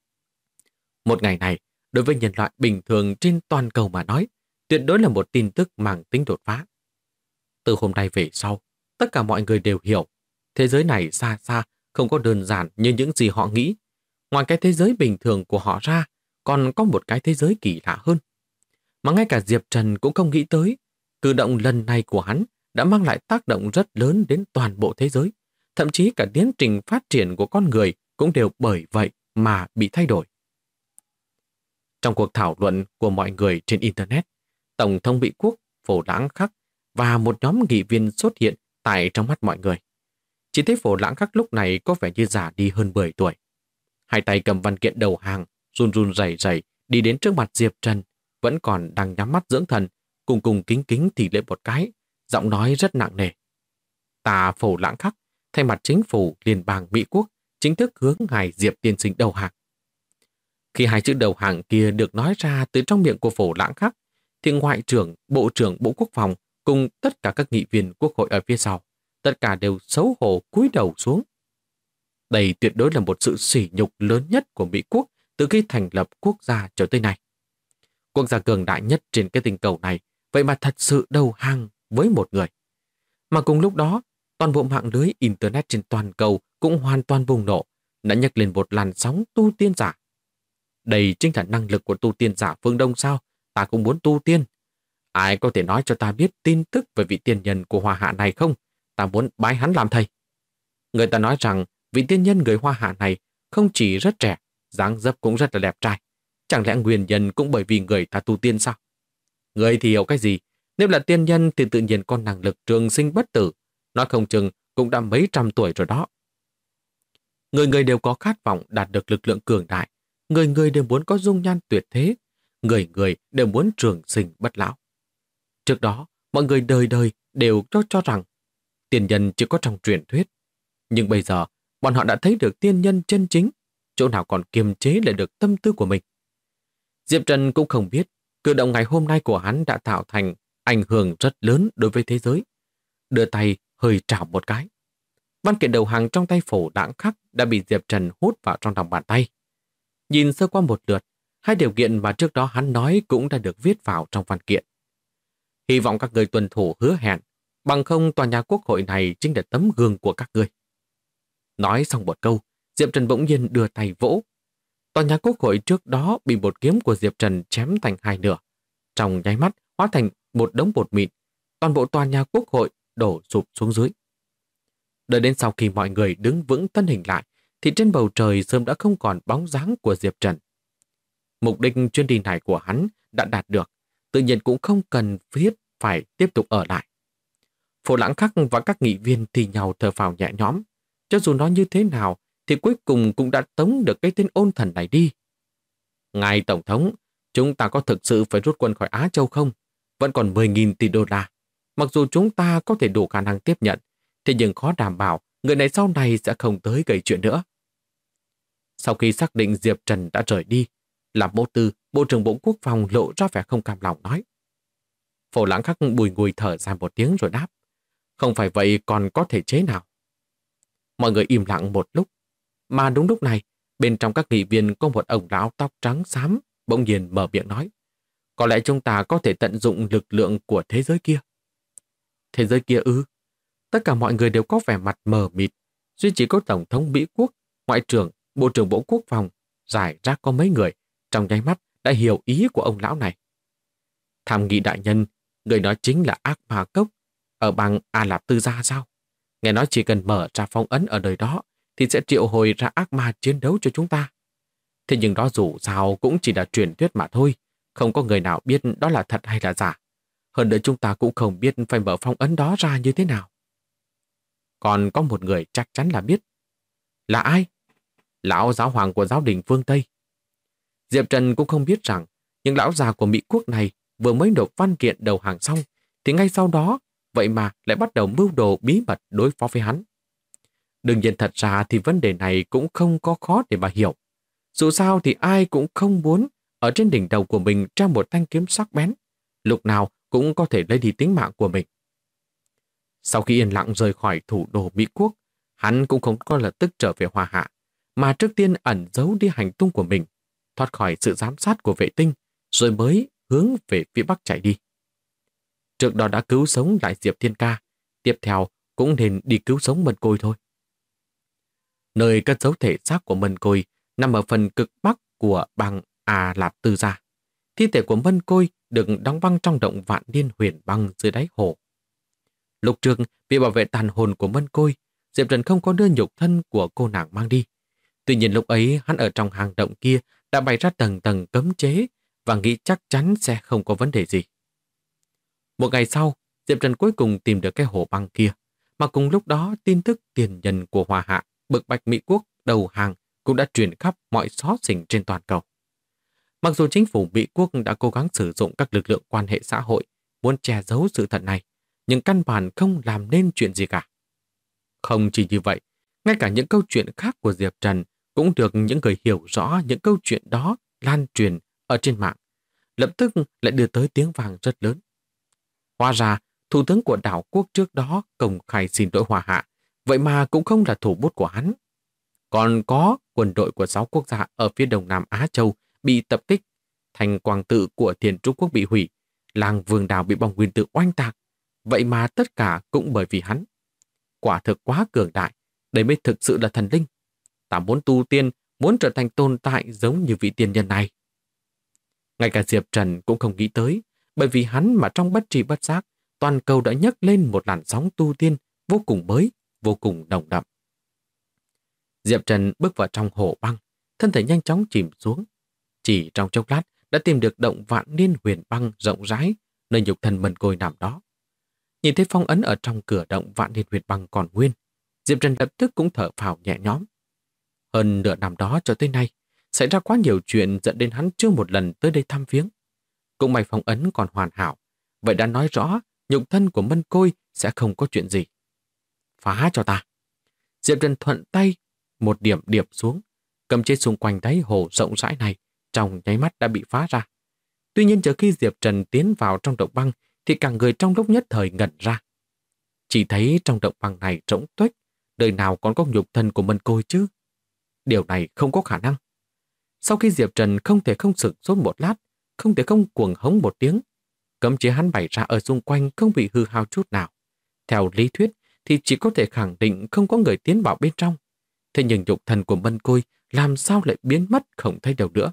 Một ngày này, đối với nhân loại bình thường trên toàn cầu mà nói, tuyệt đối là một tin tức mang tính đột phá. Từ hôm nay về sau, tất cả mọi người đều hiểu, thế giới này xa xa không có đơn giản như những gì họ nghĩ. Ngoài cái thế giới bình thường của họ ra, còn có một cái thế giới kỳ lạ hơn. Mà ngay cả Diệp Trần cũng không nghĩ tới, cử động lần này của hắn đã mang lại tác động rất lớn đến toàn bộ thế giới. Thậm chí cả tiến trình phát triển của con người cũng đều bởi vậy mà bị thay đổi. Trong cuộc thảo luận của mọi người trên Internet, Tổng thống Mỹ Quốc Phổ Lãng Khắc và một nhóm nghị viên xuất hiện tại trong mắt mọi người. Chỉ thấy Phổ Lãng Khắc lúc này có vẻ như già đi hơn 10 tuổi. Hai tay cầm văn kiện đầu hàng, run run rẩy rẩy đi đến trước mặt Diệp Trần, vẫn còn đang nhắm mắt dưỡng thần, cùng cùng kính kính thì lễ một cái, giọng nói rất nặng nề. Ta Phổ Lãng Khắc, thay mặt chính phủ liên bang Mỹ Quốc, chính thức hướng ngài Diệp tiên sinh đầu hàng. Khi hai chữ đầu hàng kia được nói ra từ trong miệng của Phổ Lãng Khắc, thì Ngoại trưởng, Bộ trưởng Bộ Quốc phòng cùng tất cả các nghị viên Quốc hội ở phía sau, tất cả đều xấu hổ cúi đầu xuống. Đây tuyệt đối là một sự sỉ nhục lớn nhất của Mỹ Quốc từ khi thành lập quốc gia cho tới nay. Quốc gia cường đại nhất trên cái tinh cầu này, vậy mà thật sự đầu hàng với một người. Mà cùng lúc đó, toàn bộ mạng lưới Internet trên toàn cầu cũng hoàn toàn bùng nổ, đã nhấc lên một làn sóng tu tiên giả. Đây chính là năng lực của tu tiên giả phương Đông sao? Ta cũng muốn tu tiên. Ai có thể nói cho ta biết tin tức về vị tiên nhân của Hoa Hạ này không? Ta muốn bái hắn làm thầy. Người ta nói rằng vị tiên nhân người Hoa Hạ này không chỉ rất trẻ, dáng dấp cũng rất là đẹp trai. Chẳng lẽ nguyên nhân cũng bởi vì người ta tu tiên sao? Người thì hiểu cái gì? Nếu là tiên nhân thì tự nhiên có năng lực trường sinh bất tử. Nói không chừng cũng đã mấy trăm tuổi rồi đó. Người người đều có khát vọng đạt được lực lượng cường đại. Người người đều muốn có dung nhan tuyệt thế. Người người đều muốn trường sinh bất lão. Trước đó, mọi người đời đời đều cho rằng tiên nhân chỉ có trong truyền thuyết. Nhưng bây giờ, bọn họ đã thấy được tiên nhân chân chính, chỗ nào còn kiềm chế lại được tâm tư của mình. Diệp Trần cũng không biết, cử động ngày hôm nay của hắn đã tạo thành ảnh hưởng rất lớn đối với thế giới. Đưa tay hơi trảo một cái. Văn kiện đầu hàng trong tay Phổ Lãng Khắc đã bị Diệp Trần hút vào trong lòng bàn tay. Nhìn sơ qua một lượt, hai điều kiện mà trước đó hắn nói cũng đã được viết vào trong văn kiện. Hy vọng các người tuân thủ hứa hẹn, bằng không tòa nhà quốc hội này chính là tấm gương của các người. Nói xong một câu, Diệp Trần bỗng nhiên đưa tay vỗ. Tòa nhà quốc hội trước đó bị một kiếm của Diệp Trần chém thành hai nửa. Trong nháy mắt hóa thành một đống bột mịn, toàn bộ tòa nhà quốc hội đổ sụp xuống dưới. Đợi đến sau khi mọi người đứng vững thân hình lại, thì trên bầu trời sớm đã không còn bóng dáng của Diệp Trần. Mục đích chuyến đi này của hắn đã đạt được, tự nhiên cũng không cần thiết phải tiếp tục ở lại. Phổ Lãng Khắc và các nghị viên thì nhau thở phào nhẹ nhõm. Cho dù nói như thế nào, thì cuối cùng cũng đã tống được cái tên ôn thần này đi. Ngài Tổng thống, chúng ta có thực sự phải rút quân khỏi Á Châu không? Vẫn còn 10.000 tỷ đô la. Mặc dù chúng ta có thể đủ khả năng tiếp nhận, thế nhưng khó đảm bảo người này sau này sẽ không tới gây chuyện nữa. Sau khi xác định Diệp Trần đã rời đi, làm Mộ Tư, Bộ trưởng Bộ Quốc phòng lộ ra vẻ không cam lòng nói. Phổ Lãng Khắc bùi ngùi thở ra một tiếng rồi đáp. Không phải vậy còn có thể chế nào? Mọi người im lặng một lúc. Mà đúng lúc này, bên trong các nghị viên có một ông lão tóc trắng xám bỗng nhiên mở miệng nói. Có lẽ chúng ta có thể tận dụng lực lượng của thế giới kia. Thế giới kia ư? Tất cả mọi người đều có vẻ mặt mờ mịt. Duy chỉ có Tổng thống Mỹ Quốc, Ngoại trưởng, Bộ trưởng Bộ Quốc phòng, giải rác có mấy người, trong nháy mắt đã hiểu ý của ông lão này. Tham nghị đại nhân, người nói chính là Ác Ma Cốc, ở bang A Lạp Tư Gia sao? Nghe nói chỉ cần mở ra phong ấn ở đời đó, thì sẽ triệu hồi ra ác ma chiến đấu cho chúng ta. Thế nhưng đó dù sao cũng chỉ là truyền thuyết mà thôi, không có người nào biết đó là thật hay là giả. Hơn nữa chúng ta cũng không biết phải mở phong ấn đó ra như thế nào. Còn có một người chắc chắn là biết. Là ai? Lão giáo hoàng của giáo đình phương Tây. Diệp Trần cũng không biết rằng những lão già của Mỹ quốc này vừa mới nộp văn kiện đầu hàng xong, thì ngay sau đó, vậy mà lại bắt đầu mưu đồ bí mật đối phó với hắn. Đương nhiên thật ra thì vấn đề này cũng không có khó để mà hiểu. Dù sao thì ai cũng không muốn ở trên đỉnh đầu của mình treo một thanh kiếm sắc bén, lúc nào cũng có thể lấy đi tính mạng của mình. Sau khi yên lặng rời khỏi thủ đô Mỹ quốc, hắn cũng không có lập tức trở về Hoa Hạ, mà trước tiên ẩn giấu đi hành tung của mình, thoát khỏi sự giám sát của vệ tinh, rồi mới hướng về phía Bắc chạy đi. Trước đó đã cứu sống lại Diệp Thiên Ca, tiếp theo cũng nên đi cứu sống Mân Côi thôi. Nơi cất giấu thể xác của Mân Côi nằm ở phần cực bắc của bang Ả Lạp Tư Gia. Thi thể của Mân Côi được đóng băng trong động vạn niên huyền băng dưới đáy hồ. Lúc trước, vì bảo vệ tàn hồn của Mân Côi, Diệp Trần không có đưa nhục thân của cô nàng mang đi. Tuy nhiên lúc ấy hắn ở trong hang động kia đã bày ra tầng tầng cấm chế và nghĩ chắc chắn sẽ không có vấn đề gì. Một ngày sau, Diệp Trần cuối cùng tìm được cái hồ băng kia, mà cùng lúc đó tin tức tiền nhân của Hoa Hạ, bực bạch Mỹ quốc đầu hàng cũng đã truyền khắp mọi xó xỉnh trên toàn cầu. Mặc dù chính phủ Mỹ quốc đã cố gắng sử dụng các lực lượng quan hệ xã hội muốn che giấu sự thật này, nhưng căn bản không làm nên chuyện gì cả. Không chỉ như vậy, ngay cả những câu chuyện khác của Diệp Trần cũng được những người hiểu rõ những câu chuyện đó lan truyền ở trên mạng, lập tức lại đưa tới tiếng vang rất lớn. Hóa ra, thủ tướng của đảo quốc trước đó công khai xin lỗi Hoa Hạ, vậy mà cũng không là thủ bút của hắn. Còn có quân đội của 6 quốc gia ở phía đông nam Á Châu bị tập kích, thành quang tự của Thiên Trung Quốc bị hủy, làng Vương Đào bị bom nguyên tử oanh tạc, vậy mà tất cả cũng bởi vì hắn. Quả thực quá cường đại, đây mới thực sự là thần linh. Ta muốn tu tiên, muốn trở thành tồn tại giống như vị tiên nhân này. Ngay cả Diệp Trần cũng không nghĩ tới, bởi vì hắn mà trong bất tri bất giác, toàn cầu đã nhấc lên một làn sóng tu tiên vô cùng mới, vô cùng nồng đậm. Diệp Trần bước vào trong hồ băng, thân thể nhanh chóng chìm xuống. Chỉ trong chốc lát đã tìm được động vạn niên huyền băng rộng rãi, nơi nhục thân Mân Côi nằm đó. Nhìn thấy phong ấn ở trong cửa động vạn niên huyền băng còn nguyên, Diệp Trần lập tức cũng thở phào nhẹ nhõm. Hơn nửa năm đó cho tới nay, xảy ra quá nhiều chuyện dẫn đến hắn chưa một lần tới đây thăm viếng. Cũng may phong ấn còn hoàn hảo, vậy đã nói rõ nhục thân của Mân Côi sẽ không có chuyện gì. Phá cho ta. Diệp Trần thuận tay một điểm điệp xuống, cầm chế xung quanh đáy hồ rộng rãi này trong nháy mắt đã bị phá ra. Tuy nhiên chờ khi Diệp Trần tiến vào trong động băng thì cả người trong lúc nhất thời ngẩn ra. Chỉ thấy trong động băng này trống tuếch, đời nào còn có nhục thân của Mân Côi chứ? Điều này không có khả năng. Sau khi Diệp Trần không thể không sửng sốt một lát, không thể không cuồng hống một tiếng, cấm chế hắn bày ra ở xung quanh không bị hư hao chút nào. Theo lý thuyết thì chỉ có thể khẳng định không có người tiến vào bên trong. Thế nhưng nhục thân của Mân Côi làm sao lại biến mất không thấy đâu nữa.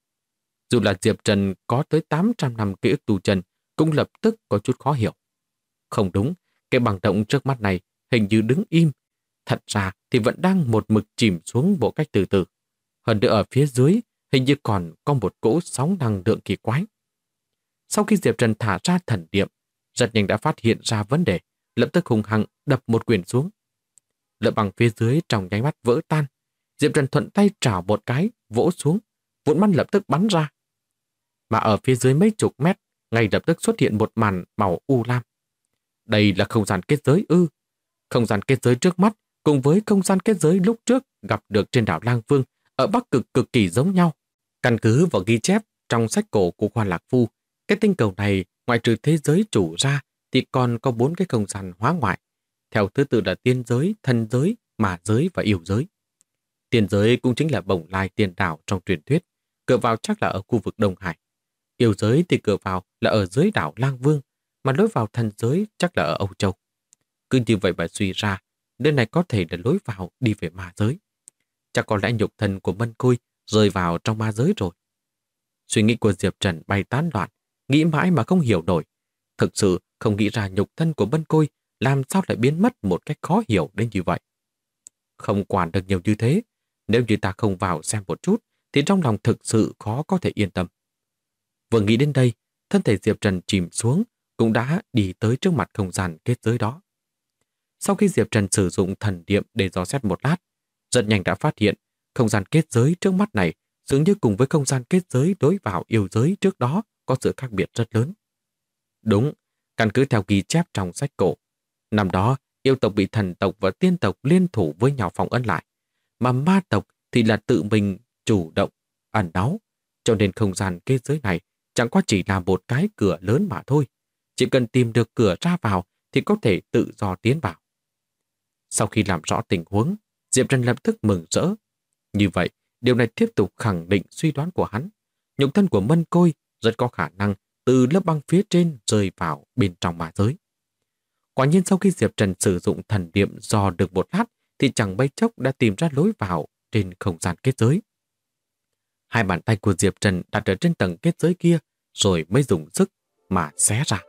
Dù là Diệp Trần có tới 800 năm ký ức tu chân, cũng lập tức có chút khó hiểu. Không đúng, cái bằng động trước mắt này hình như đứng im. Thật ra thì vẫn đang một mực chìm xuống bộ cách từ từ. Hơn nữa ở phía dưới hình như còn có một cỗ sóng năng lượng kỳ quái. Sau khi Diệp Trần thả ra thần niệm, rất nhanh đã phát hiện ra vấn đề, lập tức hùng hăng đập một quyền xuống. Lớp bằng phía dưới trong nháy mắt vỡ tan. Diệp Trần thuận tay trảo một cái, vỗ xuống, vụn băng lập tức bắn ra. Mà ở phía dưới mấy chục mét, ngay lập tức xuất hiện một màn màu u lam. Đây là không gian kết giới ư? Không gian kết giới trước mắt cùng với không gian kết giới lúc trước gặp được trên đảo Lang Vương ở Bắc Cực cực kỳ giống nhau. Căn cứ vào ghi chép trong sách cổ của Hoa Lạc Phu, cái tinh cầu này ngoại trừ thế giới chủ ra thì còn có 4 cái không gian hóa ngoại. Theo thứ tự là tiên giới, thần giới, ma giới và yêu giới. Tiên giới cũng chính là Bồng Lai Tiên Đảo trong truyền thuyết, cửa vào chắc là ở khu vực Đông Hải. Yêu giới thì cửa vào là ở dưới đảo Lang Vương, mà lối vào thần giới chắc là ở Âu Châu. Cứ như vậy mà suy ra, nơi này có thể là lối vào đi về ma giới. Chắc có lẽ nhục thân của Mân Côi rơi vào trong ma giới rồi. Suy nghĩ của Diệp Trần bay tán loạn, nghĩ mãi mà không hiểu nổi. Thực sự không nghĩ ra nhục thân của Mân Côi làm sao lại biến mất một cách khó hiểu đến như vậy. Không quản được nhiều như thế, nếu như ta không vào xem một chút, thì trong lòng thực sự khó có thể yên tâm. Vừa nghĩ đến đây, thân thể Diệp Trần chìm xuống, cũng đã đi tới trước mặt không gian kết giới đó. Sau khi Diệp Trần sử dụng thần niệm để dò xét một lát, rất nhanh đã phát hiện không gian kết giới trước mắt này dường như cùng với không gian kết giới đối vào yêu giới trước đó có sự khác biệt rất lớn. Đúng, căn cứ theo ghi chép trong sách cổ, năm đó yêu tộc bị thần tộc và tiên tộc liên thủ với nhau phong ấn lại, mà ma tộc thì là tự mình chủ động ẩn náu, cho nên không gian kết giới này chẳng qua chỉ là một cái cửa lớn mà thôi. Chỉ cần tìm được cửa ra vào thì có thể tự do tiến vào. Sau khi làm rõ tình huống, Diệp Trần lập tức mừng rỡ. Như vậy, điều này tiếp tục khẳng định suy đoán của hắn. Nhục thân của Mân Côi rất có khả năng từ lớp băng phía trên rơi vào bên trong ma giới. Quả nhiên sau khi Diệp Trần sử dụng thần niệm dò được một lát thì chẳng mấy chốc đã tìm ra lối vào trên không gian kết giới. Hai bàn tay của Diệp Trần đặt ở trên tầng kết giới kia rồi mới dùng sức mà xé ra.